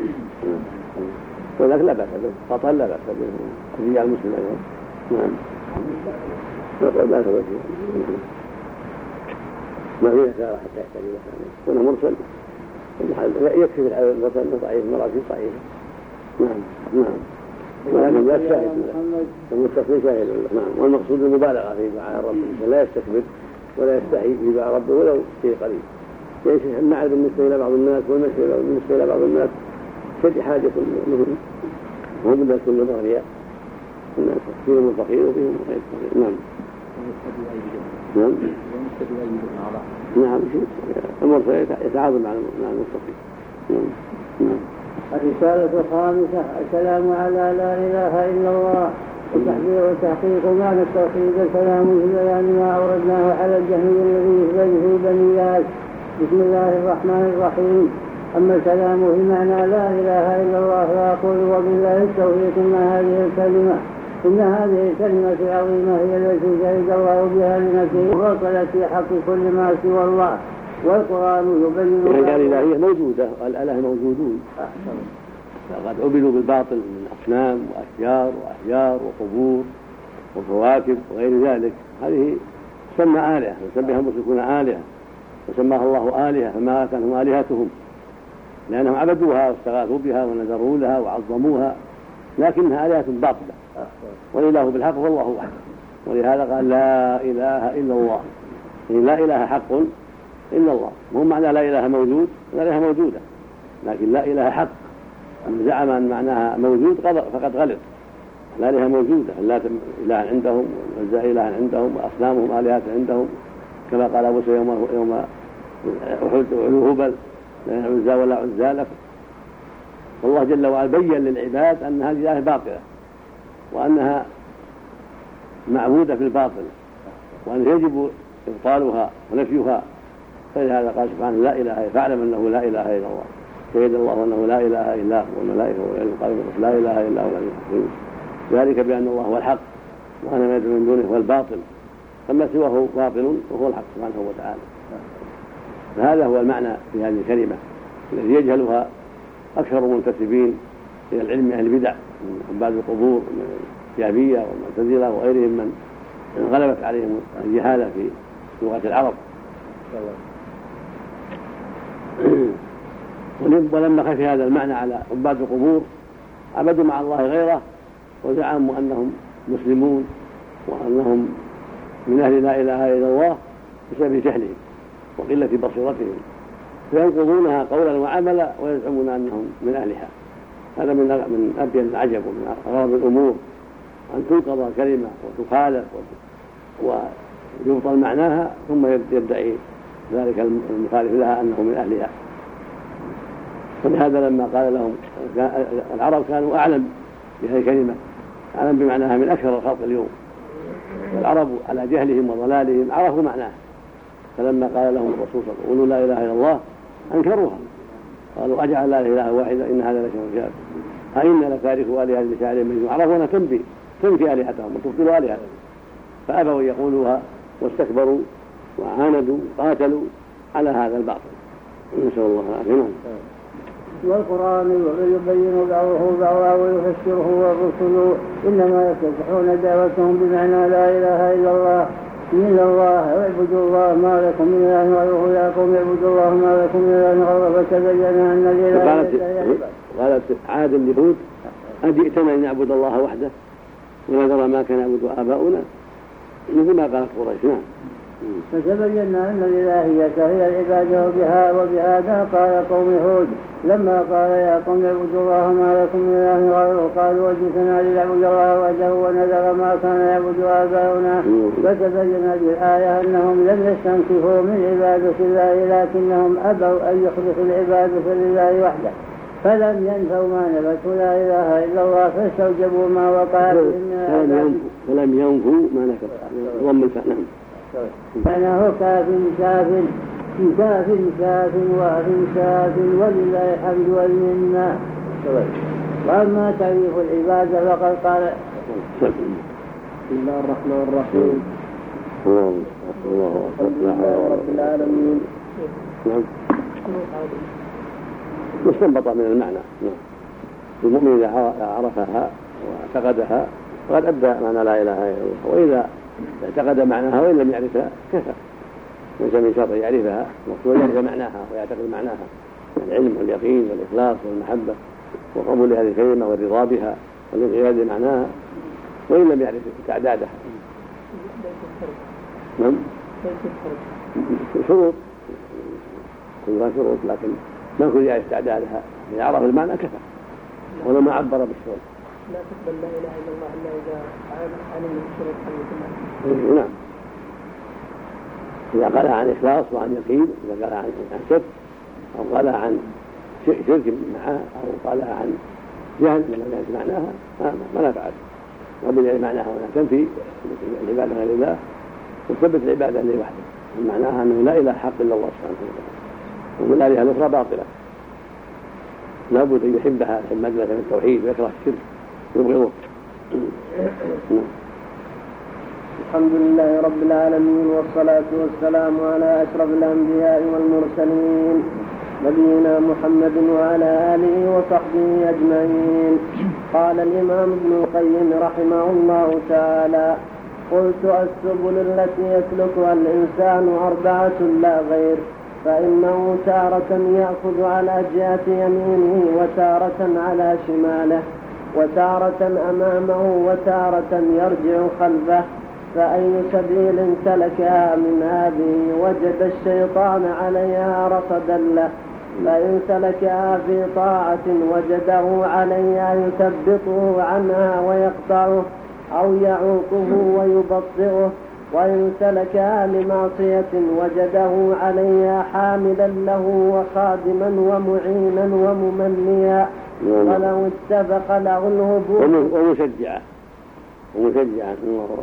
Speaker 2: ولكن لا بأس به، قطع لا بأس به، رجال المسلم أيضا. نعم. لا بأس به. ما فيه إشارة حتى يحتاج إلى ثاني. كونه مرسل يكفي المرسل ضعيف مرة في صحيح. نعم نعم. ولكن لا شاهد المستقبل شاهد. نعم. والمقصود المبالغة في دعاء الرب، لا يستكبر ولا يستحي في دعاء ربه ولو شيء قليل. يعني المعنى بالنسبة إلى بعض الناس والمشي بالنسبة إلى بعض الناس شد حاجة منهم، وهم الناس كلهم أغنياء، الناس فيهم الفقير وفيهم غير الفقير. نعم نعم نعم. المرسل يتعاظم مع المستقيم. نعم نعم.
Speaker 3: الرسالة الخامسة: السلام على لا إله إلا الله، وتحقيق وتحقيق معنى التوحيد. الكلام في بيان ما أوردناه على الجهمي الذي يثبت في بنيات. بسم الله الرحمن الرحيم. أما الكلام في معنى لا إله إلا الله فأقول وبالله التوفيق إن هذه الكلمة إن هذه الكلمة العظيمة هي التي شهد الله بها لنفسه ووصلت في حق كل ما سوى الله، والقرآن يبين
Speaker 2: يعني الإلهية موجودة والإله موجودون، فقد عبدوا بالباطل من أصنام وأشجار وأحجار وقبور وكواكب وغير ذلك. هذه تسمى آلهة، وسميها المشركون آلهة، وسماها الله آلهة، فما كانوا آلهتهم لأنهم عبدوها واستغاثوا بها ونذروا لها وعظموها، لكنها آلهة باطلة، والإله بالحق هو الله وحده. ولهذا قال لا إله إلا الله، يعني لا إله حق إلا الله. مو معنى لا إله موجود، لا إله موجودة، لكن لا إله حق. من زعم أن معناها موجود فقد غلط. لا إله موجودة، اللات إله عندهم والعزى إله عندهم وأصنامهم آلهة عندهم، كما قال أبو سعيد يوم يوم أحد علو هبل لا عزى ولا عزى لك. والله جل وعلا بين للعباد أن هذه الآلهة باطلة وأنها معبودة في الباطل وأن يجب إبطالها ونفيها. فلهذا قال سبحانه لا إله، فاعلم أنه لا إله إلا الله، شهد الله أنه لا إله إلا هو والملائكة والقائمون لا إله إلا هو العلي الحكيم. ذلك بأن الله هو الحق وأنا ما يدعو من دونه هو الباطل، فما سواه باطل وهو الحق سبحانه وتعالى. فهذا هو المعنى في هذه الكلمة الذي يجهلها أكثر منتسبين إلى العلم أهل البدع من عباد القبور من الجهمية والمعتزلة وغيرهم من غلبت عليهم الجهالة في لغة العرب. ولما خفي هذا المعنى على عباد القبور عبدوا مع الله غيره وزعموا أنهم مسلمون وأنهم من أهل لا إله إلا الله بسبب جهلهم وقلة بصيرتهم، فينقضونها قولا وعملا ويزعمون أنهم من أهلها. هذا من من أبين العجب ومن أغرب الأمور أن تنقض كلمة وتخالف ويبطل معناها ثم يدعي ذلك المخالف لها أنه من أهلها. فلهذا لما قال لهم العرب كانوا أعلم بهذه الكلمة، أعلم بمعناها من أكثر الخلق اليوم، والعرب على جهلهم وضلالهم عرفوا معناها. فلما قال لهم الرسول صلى الله عليه وسلم قولوا لا إله إلا الله أنكروها، قالوا أجعل لا إله واحدة إن هذا لشيء عجاب أئنا لتاركوا آلهة لشاعر مجنون. عرفوا أن تنفي تنفي آلهتهم وتبطل آلهتهم، فأبوا يقولوها واستكبروا وعاندوا قاتلوا على هذا الباطل. نسأل الله العافية.
Speaker 3: والقرآن يبين بعضه بعضا ويفسره، والرسل إنما يفتتحون دعوتهم بمعنى لا إله إلا الله إلا الله واعبدوا الله ما لكم من إله غيره يا قوم اعبدوا الله ما لكم من إله غيره. فتبين أن الإله
Speaker 2: قالت عاد لهود أجئتنا أن نعبد الله وحده ونذر ما كان يعبد آباؤنا، مثل ما قالت قريش. نعم.
Speaker 3: فتبين أن الإلهية هي العبادة بها، وبهذا قال قوم هود لما قال يا قوم اعبدوا الله ما لكم من إله غيره قالوا وجئتنا لنعبد الله وحده ونذر ما كان يعبد آباؤنا. فتبين بالآية أنهم لم يستنكفوا من عبادة الله لكنهم أبوا أن يخلصوا العبادة لله وحده، فلم ينفوا ما نبتوا لا إله إلا الله فاستوجبوا ما وقع
Speaker 2: فيهم فلم ينفوا ما نكبوا ضم الفعل
Speaker 3: فإنه كاف كاف كاف كاف واف كاف ولله الحمد والمنة. وأما تعريف العبادة فقد قال بسم الله الرحمن الرحيم الحمد لله رب العالمين.
Speaker 2: نعم مستنبط من المعنى. نعم المؤمن إذا عرفها واعتقدها فقد أدى معنى لا إله إلا الله، وإذا اعتقد معناها وإن لم يعرفها كفى. ليس من شرط يعرفها مقصود يعرف معناها ويعتقد معناها، العلم واليقين والإخلاص والمحبة وقبول هذه الكلمة والرضا بها والانقياد لمعناها وإن لم يعرف تعدادها. نعم شروط كلها شروط، لكن ما كل يعرف تعدادها، إذا عرف المعنى كفى ولو ما عبر بالشروط.
Speaker 1: لا تقبل لا إله إلا الله إلا إذا علم الشروط حمد.
Speaker 2: نعم إذا قالها عن إخلاص وعن يقين، إذا قالها عن شك أو قالها عن شرك معها أو قالها عن جهل لما يعرف معناها ما نفعل. ربنا يعرف معناها ولا تنفي العبادة غير الله وتثبت العبادة لله وحده، معناها أنه لا إله حق إلا الله سبحانه وتعالى، ومن الآلهة الأخرى باطلة. لا بد أن يحبها يحب مدرسة التوحيد ويكره الشرك ويبغضه.
Speaker 3: الحمد لله رب العالمين والصلاة والسلام على أشرف الأنبياء والمرسلين نبينا محمد وعلى آله وصحبه أجمعين. قال الإمام ابن القيم رحمه الله تعالى: قلت السبل التي يسلكها الإنسان أربعة لا غير، فإنه تارة يأخذ على جهة يمينه وتارة على شماله وتارة أمامه وتارة يرجع خلفه، فأي سبيل سلكها من هذه وجد الشيطان عليها رصدا له، فإن سلكها في طاعة وجده عليها يثبطه عنها ويقطعه أو يعوقه ويبطئه، وإن سلكها لمعصية وجده عليها حاملا له وخادما ومعينا وممنيا، ولو اتفق له الهبوط
Speaker 2: ومشجعا ومشجعا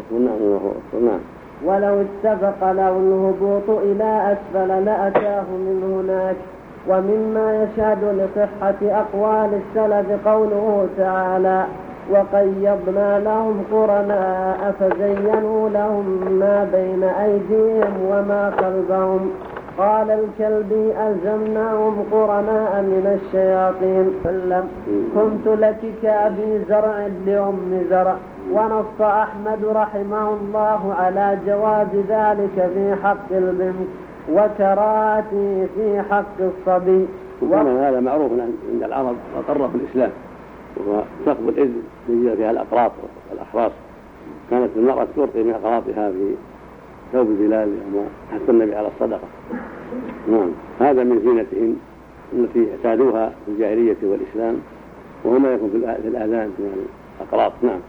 Speaker 2: نعم
Speaker 3: ولو اتفق له الهبوط إلى أسفل لأتاه من هناك. ومما يشهد لصحة أقوال السلف قوله تعالى: وقيضنا لهم قرناء فزينوا لهم ما بين أيديهم وما خلفهم. قال الكلبي: ألزمناهم قرناء من الشياطين فلم كنت لك كأبي زرع لأم زرع. ونص أحمد رحمه الله على جواز ذلك في حق البنت وكراهته في حق الصبي.
Speaker 2: وكان هذا معروف عند العرب وقر في الإسلام، وهو سقف الإذن يجري فيها الأقراط والأخراص. كانت المرأة تلقي من أقراطها في ثوب بلال حتى النبي على الصدقة. نعم هذا من زينتهم التي اعتادوها في الجاهلية والإسلام، وهو ما يكون في الآذان من الأقراط. نعم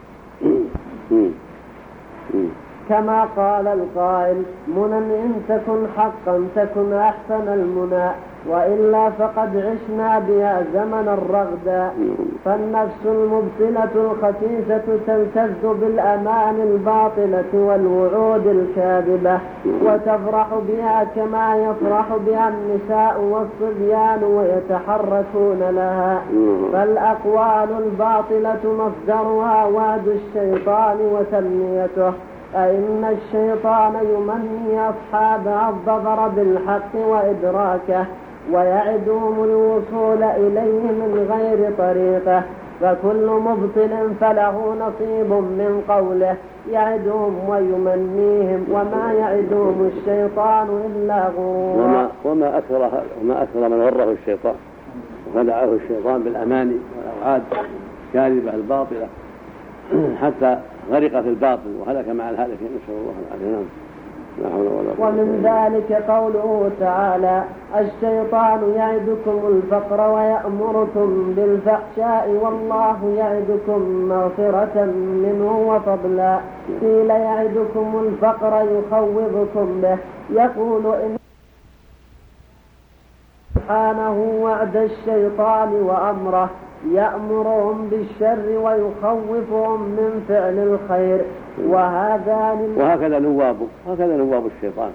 Speaker 3: كما قال القائل: منى إن تكن حقا تكن أحسن المنى، وإلا فقد عشنا بها زمن الرغدا. فالنفس المبطلة الخسيسة تلتذ بالأمان الباطلة والوعود الكاذبة وتفرح بها كما يفرح بها النساء والصبيان ويتحركون لها. فالأقوال الباطلة مصدرها وعد الشيطان وتمنيته، أئن الشيطان يمني أصحابه الظفر بالحق وإدراكه ويعدهم الوصول إليه من غير طريقه، فكل مبطل فله نصيب من قوله يعدهم ويمنيهم، وما يعدهم الشيطان إلا غرورا.
Speaker 2: وما, وما, أكثر وما أكثر من غره الشيطان وخدعه الشيطان بالأماني والأوعاد الكاذبة الباطلة حتى غرق في الباطل وهلك مع الهالكين، نسأل الله العافية.
Speaker 3: ومن ذلك قوله تعالى: الشيطان يعدكم الفقر ويأمركم بالفحشاء والله يعدكم مغفرة منه وفضلا. قيل يعدكم الفقر يخوضكم به، يقول إن سبحانه وعد الشيطان وأمره يأمرهم بالشر ويخوفهم من فعل الخير. وهذا
Speaker 2: وهكذا نوابه هكذا نواب الشيطان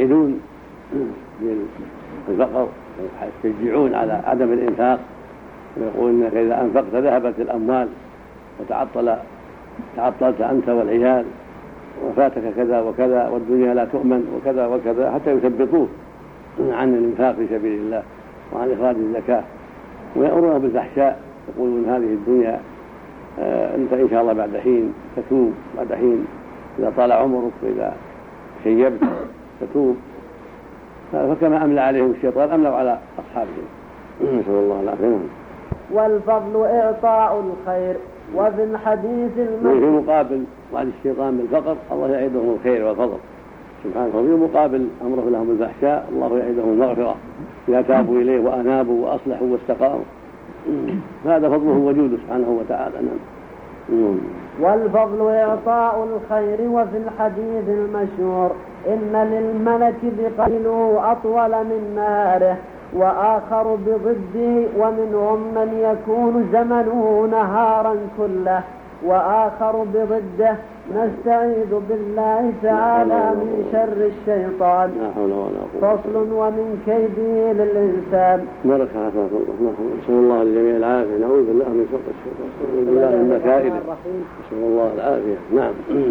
Speaker 2: يعيدون بالفقر، يشجعون على عدم الإنفاق ويقول إنك إذا أنفقت ذهبت الأموال وتعطل تعطلت أنت والعيال وفاتك كذا وكذا والدنيا لا تؤمن وكذا وكذا، حتى يثبطوه عن الإنفاق في سبيل الله وعن إخراج الزكاة، ويأمرونه بالفحشاء، يقولون هذه الدنيا آه أنت إن شاء الله بعد حين تتوب، بعد حين إذا طال عمرك وإذا شيبت تتوب. فكما أملى عليهم الشيطان أملوا على أصحابهم، نسأل الله العافية.
Speaker 1: والفضل إعطاء الخير. وفي الحديث المشهور
Speaker 2: في مقابل وعد الشيطان بالفقر الله يعيدهم الخير والفضل سبحانه، وفي مقابل أمره لهم بالفحشاء الله يعيدهم المغفرة إذا تابوا إليه وأنابوا وأصلحوا واستقاموا. هذا فضله وجوده سبحانه وتعالى. نعم.
Speaker 1: والفضل إعطاء الخير. وفي الحديث المشهور إن للملك بقيله أطول من نهاره وآخر بضده، ومنهم من يكون زمنه نهارا كله وآخر بضده. نستعيذ بالله تعالى من شر الشيطان. فصل ومن كيده للإنسان.
Speaker 2: بارك نسأل الله لجميع العافية، نعوذ بالله من شر الشيطان، نعوذ بالله من مكائده، نسأل الله العافية. نعم.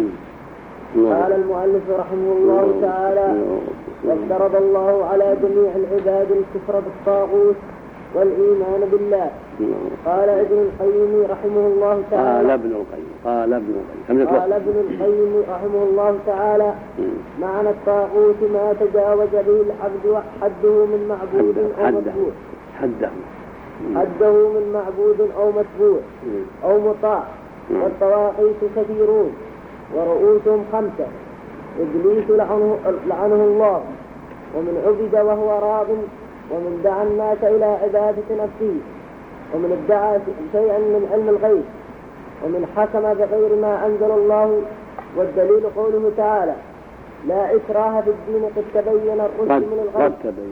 Speaker 1: قال المؤلف رحمه الله تعالى: وافترض الله على جميع العباد الكفر بالطاغوت والإيمان بالله. قال ابن القيم رحمه الله تعالى
Speaker 2: قال ابن القيم قال ابن القيم
Speaker 1: قال ابن القيم رحمه الله تعالى: معنى الطاغوت ما تجاوز به العبد حده من معبود أو متبوع
Speaker 2: حده
Speaker 1: حده من معبود أو متبوع أو مطاع. والطواغيت كثيرون ورؤوسهم خمسة: إبليس لعنه, لعنه الله، ومن عبد وهو راض، ومن دعا الناس إلى عبادة نفسه، ومن ادعى شيئا من علم الغيب، ومن حكم بغير ما أنزل الله. والدليل قوله تعالى: لا إكراه في الدين قد تبين الرشد من الغي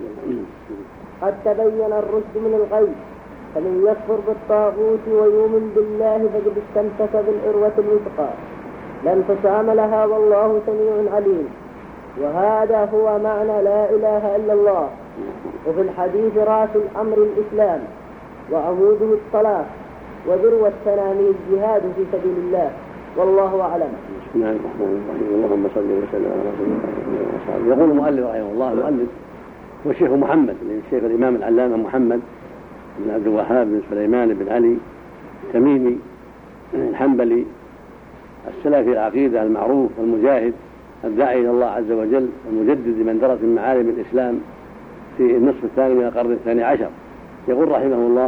Speaker 1: قد تبين الرشد من الغي فمن يكفر بالطاغوت ويؤمن بالله فقد استمسك بالعروة الوثقى لا انفصام لها والله سميع عليم. وهذا هو معنى لا إله إلا الله. وفي الحديث رأس الأمر الإسلام وعموده الصلاة وذروة سنامه الجهاد في سبيل الله، والله أعلم.
Speaker 2: بسم الله الرحمن الرحيم. اللهم صل وسلم على رسول الله. يقول المؤلف رحمه الله: المؤلف هو الشيخ محمد، الشيخ الإمام العلامة محمد بن عبد الوهاب بن سليمان بن علي تميمي الحنبلي السلفي العقيدة المعروف والمجاهد الداعي إلى الله عز وجل، المجدد من درس من معالم الإسلام في النصف الثاني من القرن الثاني عشر. يقول رحمه الله: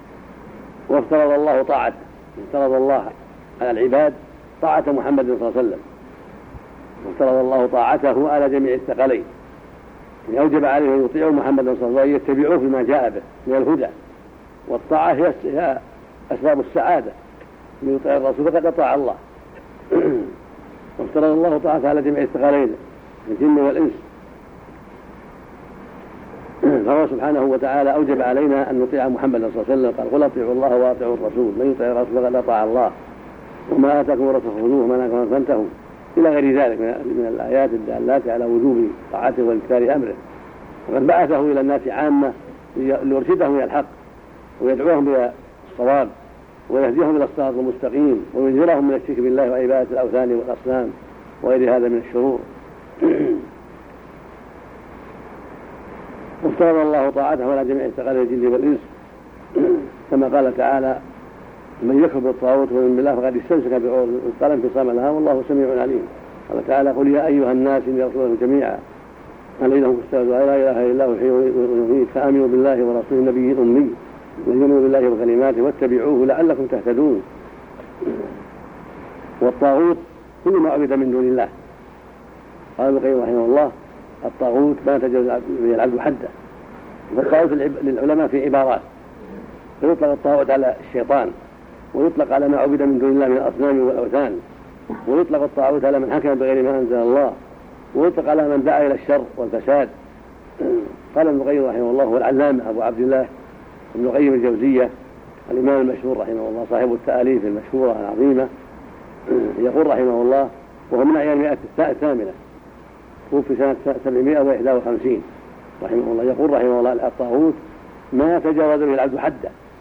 Speaker 2: وافترض الله طاعته، افترض الله على العباد طاعة محمد صلى الله عليه وسلم، وافترض الله طاعته على جميع الثقلين، يعني أوجب عليهم أن يطيعوا محمد صلى الله عليه وسلم وأن يتبعوه فيما جاء به من الهدى. والطاعة هي أسباب السعادة، من يطيع الرسول فقد أطاع الله. وافترض الله طاعته على جميع الثقلين الجن والإنس، فهو سبحانه وتعالى أوجب علينا أن نطيع محمد صلى الله عليه وسلم. قال: قل أطيعوا الله وأطيعوا الرسول، من يطيع الرسول فقد أطاع الله، وما آتاكم الرسول فخذوه وما نهاكم عنه فانتهوا، إلى غير ذلك من الآيات الدالات على وجوب طاعته وإنكار أمره. وقد بعثه إلى الناس عامة ليرشدهم إلى الحق ويدعوهم إلى الصواب ويهديهم إلى الصراط المستقيم وينذرهم من الشرك بالله وعبادة الأوثان والأصنام وغير هذا من الشرور. وافترض الله طاعته على جميع الثقلين الجن والإنس، كما قال تعالى: من يكفر بالطاغوت ويؤمن بالله فقد استمسك بعروة الوثقى لا انفصام لها والله سميع عليم. قال تعالى: قل يا أيها الناس إني رسول الله جميعا الذين هم استهزئوا لا إله إلا الله يحيي ويميت فآمنوا بالله ورسوله النبي الأمي وآمنوا بالله وكلماته واتبعوه لعلكم تهتدون. والطاغوت كل ما عبد من دون الله. قال ابن القيم رحمه الله: الطاغوت ما تجاوز به العبد حده. فالطاغوت للعلماء في عبارات، فيطلق الطاغوت على الشيطان، ويطلق على ما عبد من دون الله من الأصنام والأوثان، ويطلق الطاغوت على من حكم بغير ما أنزل الله، ويطلق على من دعا إلى الشر والفساد. قال ابن القيم رحمه الله: هو العلامة أبو عبد الله ابن القيم الجوزية الإمام المشهور رحمه الله صاحب التأليف المشهورة العظيمة، يقول رحمه الله وهو من أيام المئة الثامنة، توفي سنة سبعمائة وإحدى وخمسين رحمه الله، يقول رحمه الله: الطاغوت ما تجاوز به العبد حده،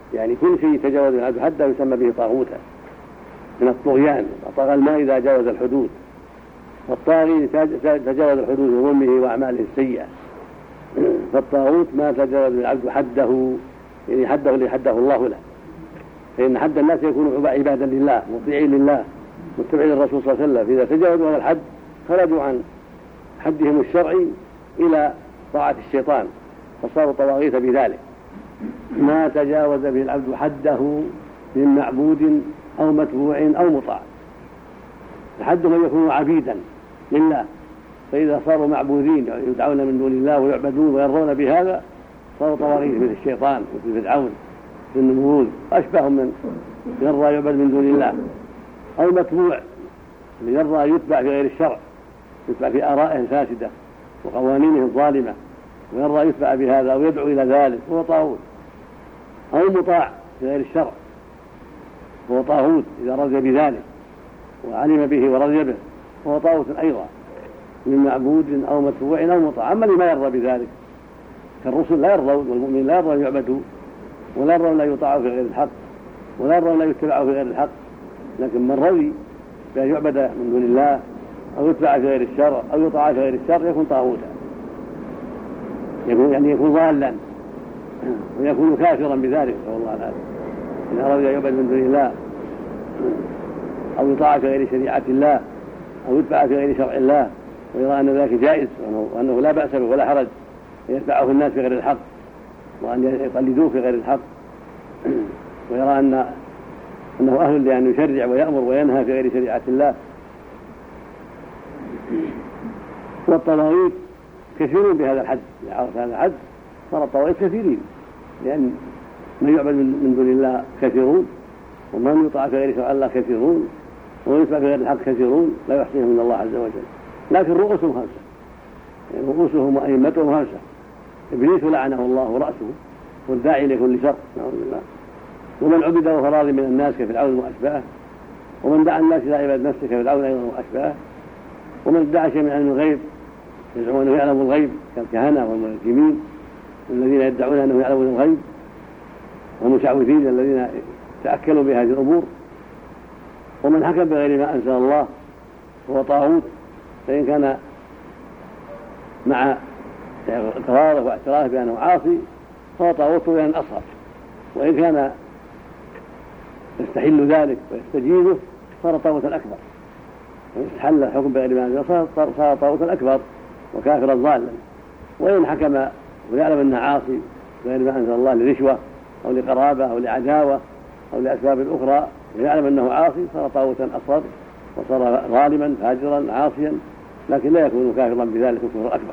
Speaker 2: يعني كل شيء تجاوز العبد حده يسمى به طاغوتا من الطغيان، طغى الماء إذا جاوز الحدود، والطاغي تجاوز الحدود بظلمه وأعماله السيئة. فالطاغوت ما تجاوز العبد حده، يعني حده اللي حده الله له، فإن حد الناس يكون عبادا لله مطيعين لله متبعين للرسول صلى الله عليه وسلم، فإذا تجاوزوا هذا الحد خرجوا عن حدهم الشرعي إلى طاعة الشيطان فصاروا طواغيت بذلك. ما تجاوز به العبد حده من معبود أو متبوع أو مطاع، الحد من يكونوا عبيدا لله، فإذا صاروا معبودين يدعون من دون الله ويعبدون ويرضون بهذا صاروا طواغيت مثل الشيطان مثل فرعون مثل النمرود أشبههم من يرضى يعبد من دون الله، أو متبوع يرضى يتبع في غير الشرع، يتبع في آرائه الفاسدة وقوانينه الظالمة ويرضى يتبع بهذا أو يدعو إلى ذلك هو طاغوت، أو مطاع في غير الشرع هو طاغوت إذا رضي بذلك وعلم به ورضي به هو طاغوت أيضا من معبود أو متبوع أو مطاع. أما اللي ما يرضى بذلك كالرسل لا يرضوا، والمؤمن لا يرضى يعبدوا ولا يرضى لا يطاعوا في غير الحق ولا يرضى لا يتبعوا في غير الحق، لكن من رضي بأن يعبد من دون الله أو يتبع في غير الشرع أو يطاع في غير الشرع يكون طاغوتا، يكون يعني يكون ضالا ويكون كافرا بذلك نسأل الله العافية. إن أراد يعبد من دون الله أو يطاع في غير شريعة الله أو يتبع في غير شرع الله ويرى أن ذلك جائز وأنه لا بأس به ولا حرج يتبعه الناس في غير الحق وأن يقلدوه في غير الحق ويرى أن أنه أهل لأن يشرع ويأمر وينهى في غير شريعة الله. والطواغيت كثيرون بهذا الحد، عرف هذا الحد صار الطواغيت كثيرين، لأن من يعبد من دون الله كثيرون ومن يطاع في غير شرع الله كثيرون ومن يتبع في غير الحق كثيرون لا يحصيهم من الله عز وجل. لكن رؤوسهم خمسة، يعني رؤوسهم وأئمتهم خمسة. إبليس لعنه الله رأسه والداعي لكل شر نعوذ بالله، ومن عبد وهو راضي من الناس كفرعون وأشباهه، ومن دعا الناس إلى عبادة نفسه كفرعون أيضا وأشباهه، ومن ادعى شيئا من علم الغيب يزعمون أنه يعلم الغيب كالكهنة والمنجمين الذين يدعون أنه يعلمون الغيب، والمشعوذين الذين تأكلوا بهذه الأمور. ومن حكم بغير ما أنزل الله هو طاغوت، فإن كان مع إقراره واعترافه بأنه عاصي فهو طاغوت طغيانا أصغر، وإن كان يستحل ذلك ويستجيبه صار طاغوتا أكبر، ويستحل الحكم بغير ما أنزل الله صار طاغوتا أكبر وكافرا ضالا. وإن حكم ويعلم أنه عاصي بغير ما أنزل الله لرشوة أو لقرابة أو لعداوة أو لأسباب أخرى ويعلم أنه عاصي صار طاغوتا أصغر وصار ظالما فاجرا عاصيا، لكن لا يكون كافرا بذلك الكفر الأكبر.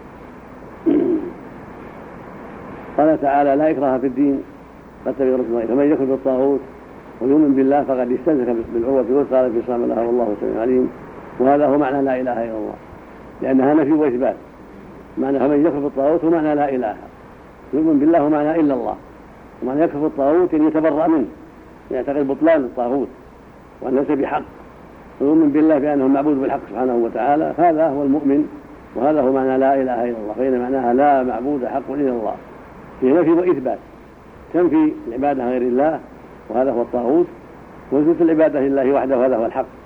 Speaker 2: قال تعالى: لا إكراه في الدين قد تبين الرشد، فمن يكفر بالطاغوت ويؤمن بالله فقد استمسك بالعروة الوثقى لا انفصام لها والله سميع عليم. وهذا هو معنى لا إله إلا الله، لأنها نفي وإثبات. معنى فمن يكفر بالطاغوت هو معنى لا إله، يؤمن بالله هو معنى إلا الله، ومعنى يكفر بالطاغوت أن يتبرأ منه، يعتقد بطلان الطاغوت وأن ليس بحق، ويؤمن بالله بأنه معبود بالحق سبحانه وتعالى، هذا هو المؤمن، وهذا هو معنى لا إله إلا الله. فإن معناها لا معبود حق إلا الله، في نفي وإثبات، تنفي العبادة غير الله وهذا هو الطاغوت، وتثبت العبادة لله وحده وهذا هو الحق.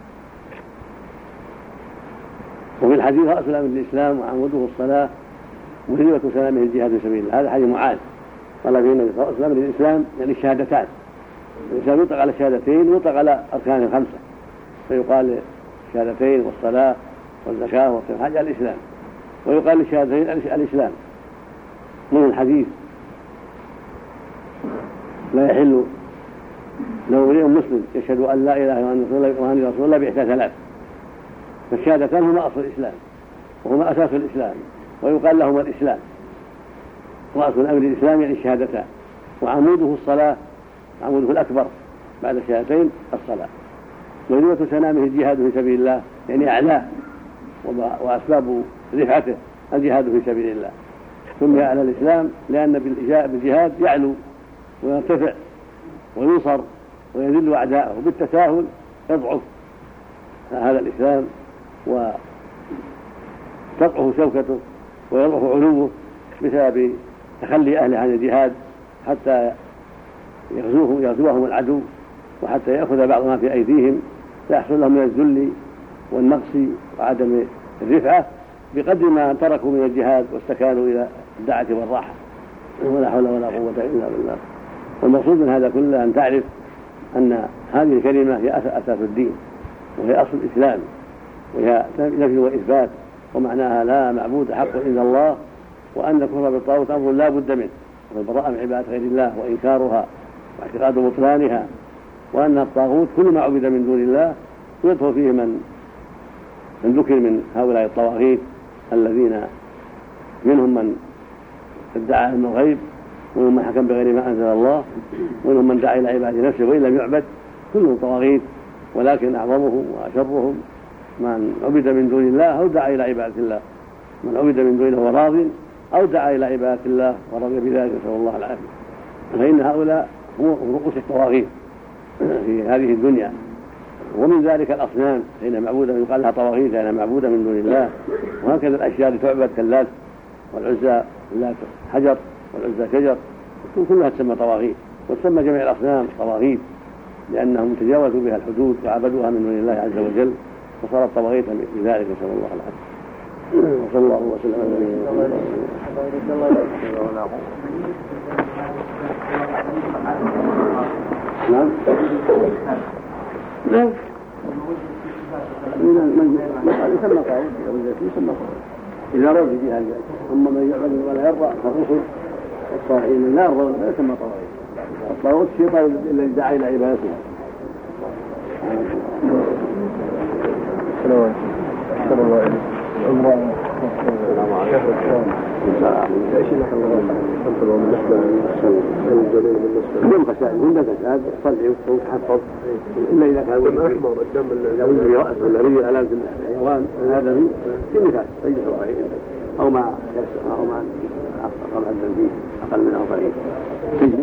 Speaker 2: وفي الحديث: رأس الأمر الإسلام وعموده الصلاة وهيبة سلامه الجهاد في سبيل الله. هذا حديث معاذ قال فيه النبي: رأس الأمر الإسلام يعني الشهادتان، الإنسان يطلق على الشهادتين ويطلق على أركان الخمسة، فيقال الشهادتين والصلاة والزكاة والصيام حاجة الإسلام، ويقال للشهادتين الإسلام. من الحديث: لا يحل لو امرئ مسلم يشهد أن لا إله إلا الله وأن رسول الله بإحدى ثلاث، فالشهادتان هما أصل الإسلام وهما أساس الإسلام، ويقال لهما الإسلام. رأس الأمر الإسلام يعني الشهادتان، وعموده الصلاة، عموده الأكبر بعد الشهادتين الصلاة، وذروة سنامه الجهاد في سبيل الله يعني أعلاه وأسباب رفعته الجهاد في سبيل الله. سمي على الإسلام لأن بالجهاد يعلو ويرتفع وينصر ويذل أعداءه، وبالتساهل يضعف هذا الإسلام وتضعف شوكته ويضعف علوه بسبب تخلي أهله عن الجهاد حتى يغزوهم يغزوهم العدو وحتى يأخذ بعض ما في أيديهم فيحصل لهم من الذل والنقص وعدم الرفعة بقدر ما تركوا من الجهاد واستكانوا إلى الدعة والراحة. ولا حول ولا قوة إلا بالله. والمقصود من هذا كله أن تعرف أن هذه الكلمة هي أساس الدين وهي أصل الإسلام وهي نفي وإثبات، ومعناها لا معبود حق إلا الله، وأن الكفر بالطاغوت أمر لا بد منه، والبراءة من عبادة غير الله وإنكارها واعتقاد بطلانها، وأن الطاغوت كل ما عبد من دون الله يدخل فيه من من ذكر من هؤلاء الطواغيت الذين منهم من ادعى علم الغيب، ومنهم من حكم بغير ما أنزل الله، ومنهم من دعا إلى عبادة نفسه وإن لم يعبد، كلهم طواغيت، ولكن أعظمهم وأشرهم من عبد من دون الله أو دعا إلى عبادة الله، من عبد من دونه وراض أو دعا إلى عبادة الله ورضي بذلك، نسأل الله العافية. فإن هؤلاء هم رؤوس الطواغيت في هذه الدنيا. ومن ذلك الأصنام حين معبودة يقال لها طواغيت لأنها معبودة من دون الله، وهكذا الأشياء التي تعبد كاللات والعزى، اللات حجر والعزى شجر، كلها تسمى طواغيت، وتسمى جميع الأصنام طواغيت لأنهم تجاوزوا بها الحدود وعبدوها من دون الله عز وجل فصارت طواغيتا بذلك، نسأل الله العافية. وصلى الله وسلم على نبينا محمد. نعم نعم يسمى طاغوت يسمى طاغوت إذا رد بها الجهل. أما من يعبد ولا يرضى فالرسل الصالحين لا يرضون لا يسمى طاغوت. الطاغوت الشيطان الذي دعا إلى عبادته.
Speaker 6: السلام عليكم. السلام عليكم.
Speaker 2: دم خشاعي من فساد صلي وتحفظ إلا إذا كان الذي رأس والذي ألام الحيوان الآدمي في نفاس أو ما أو ما أقل فيه أقل من أربعين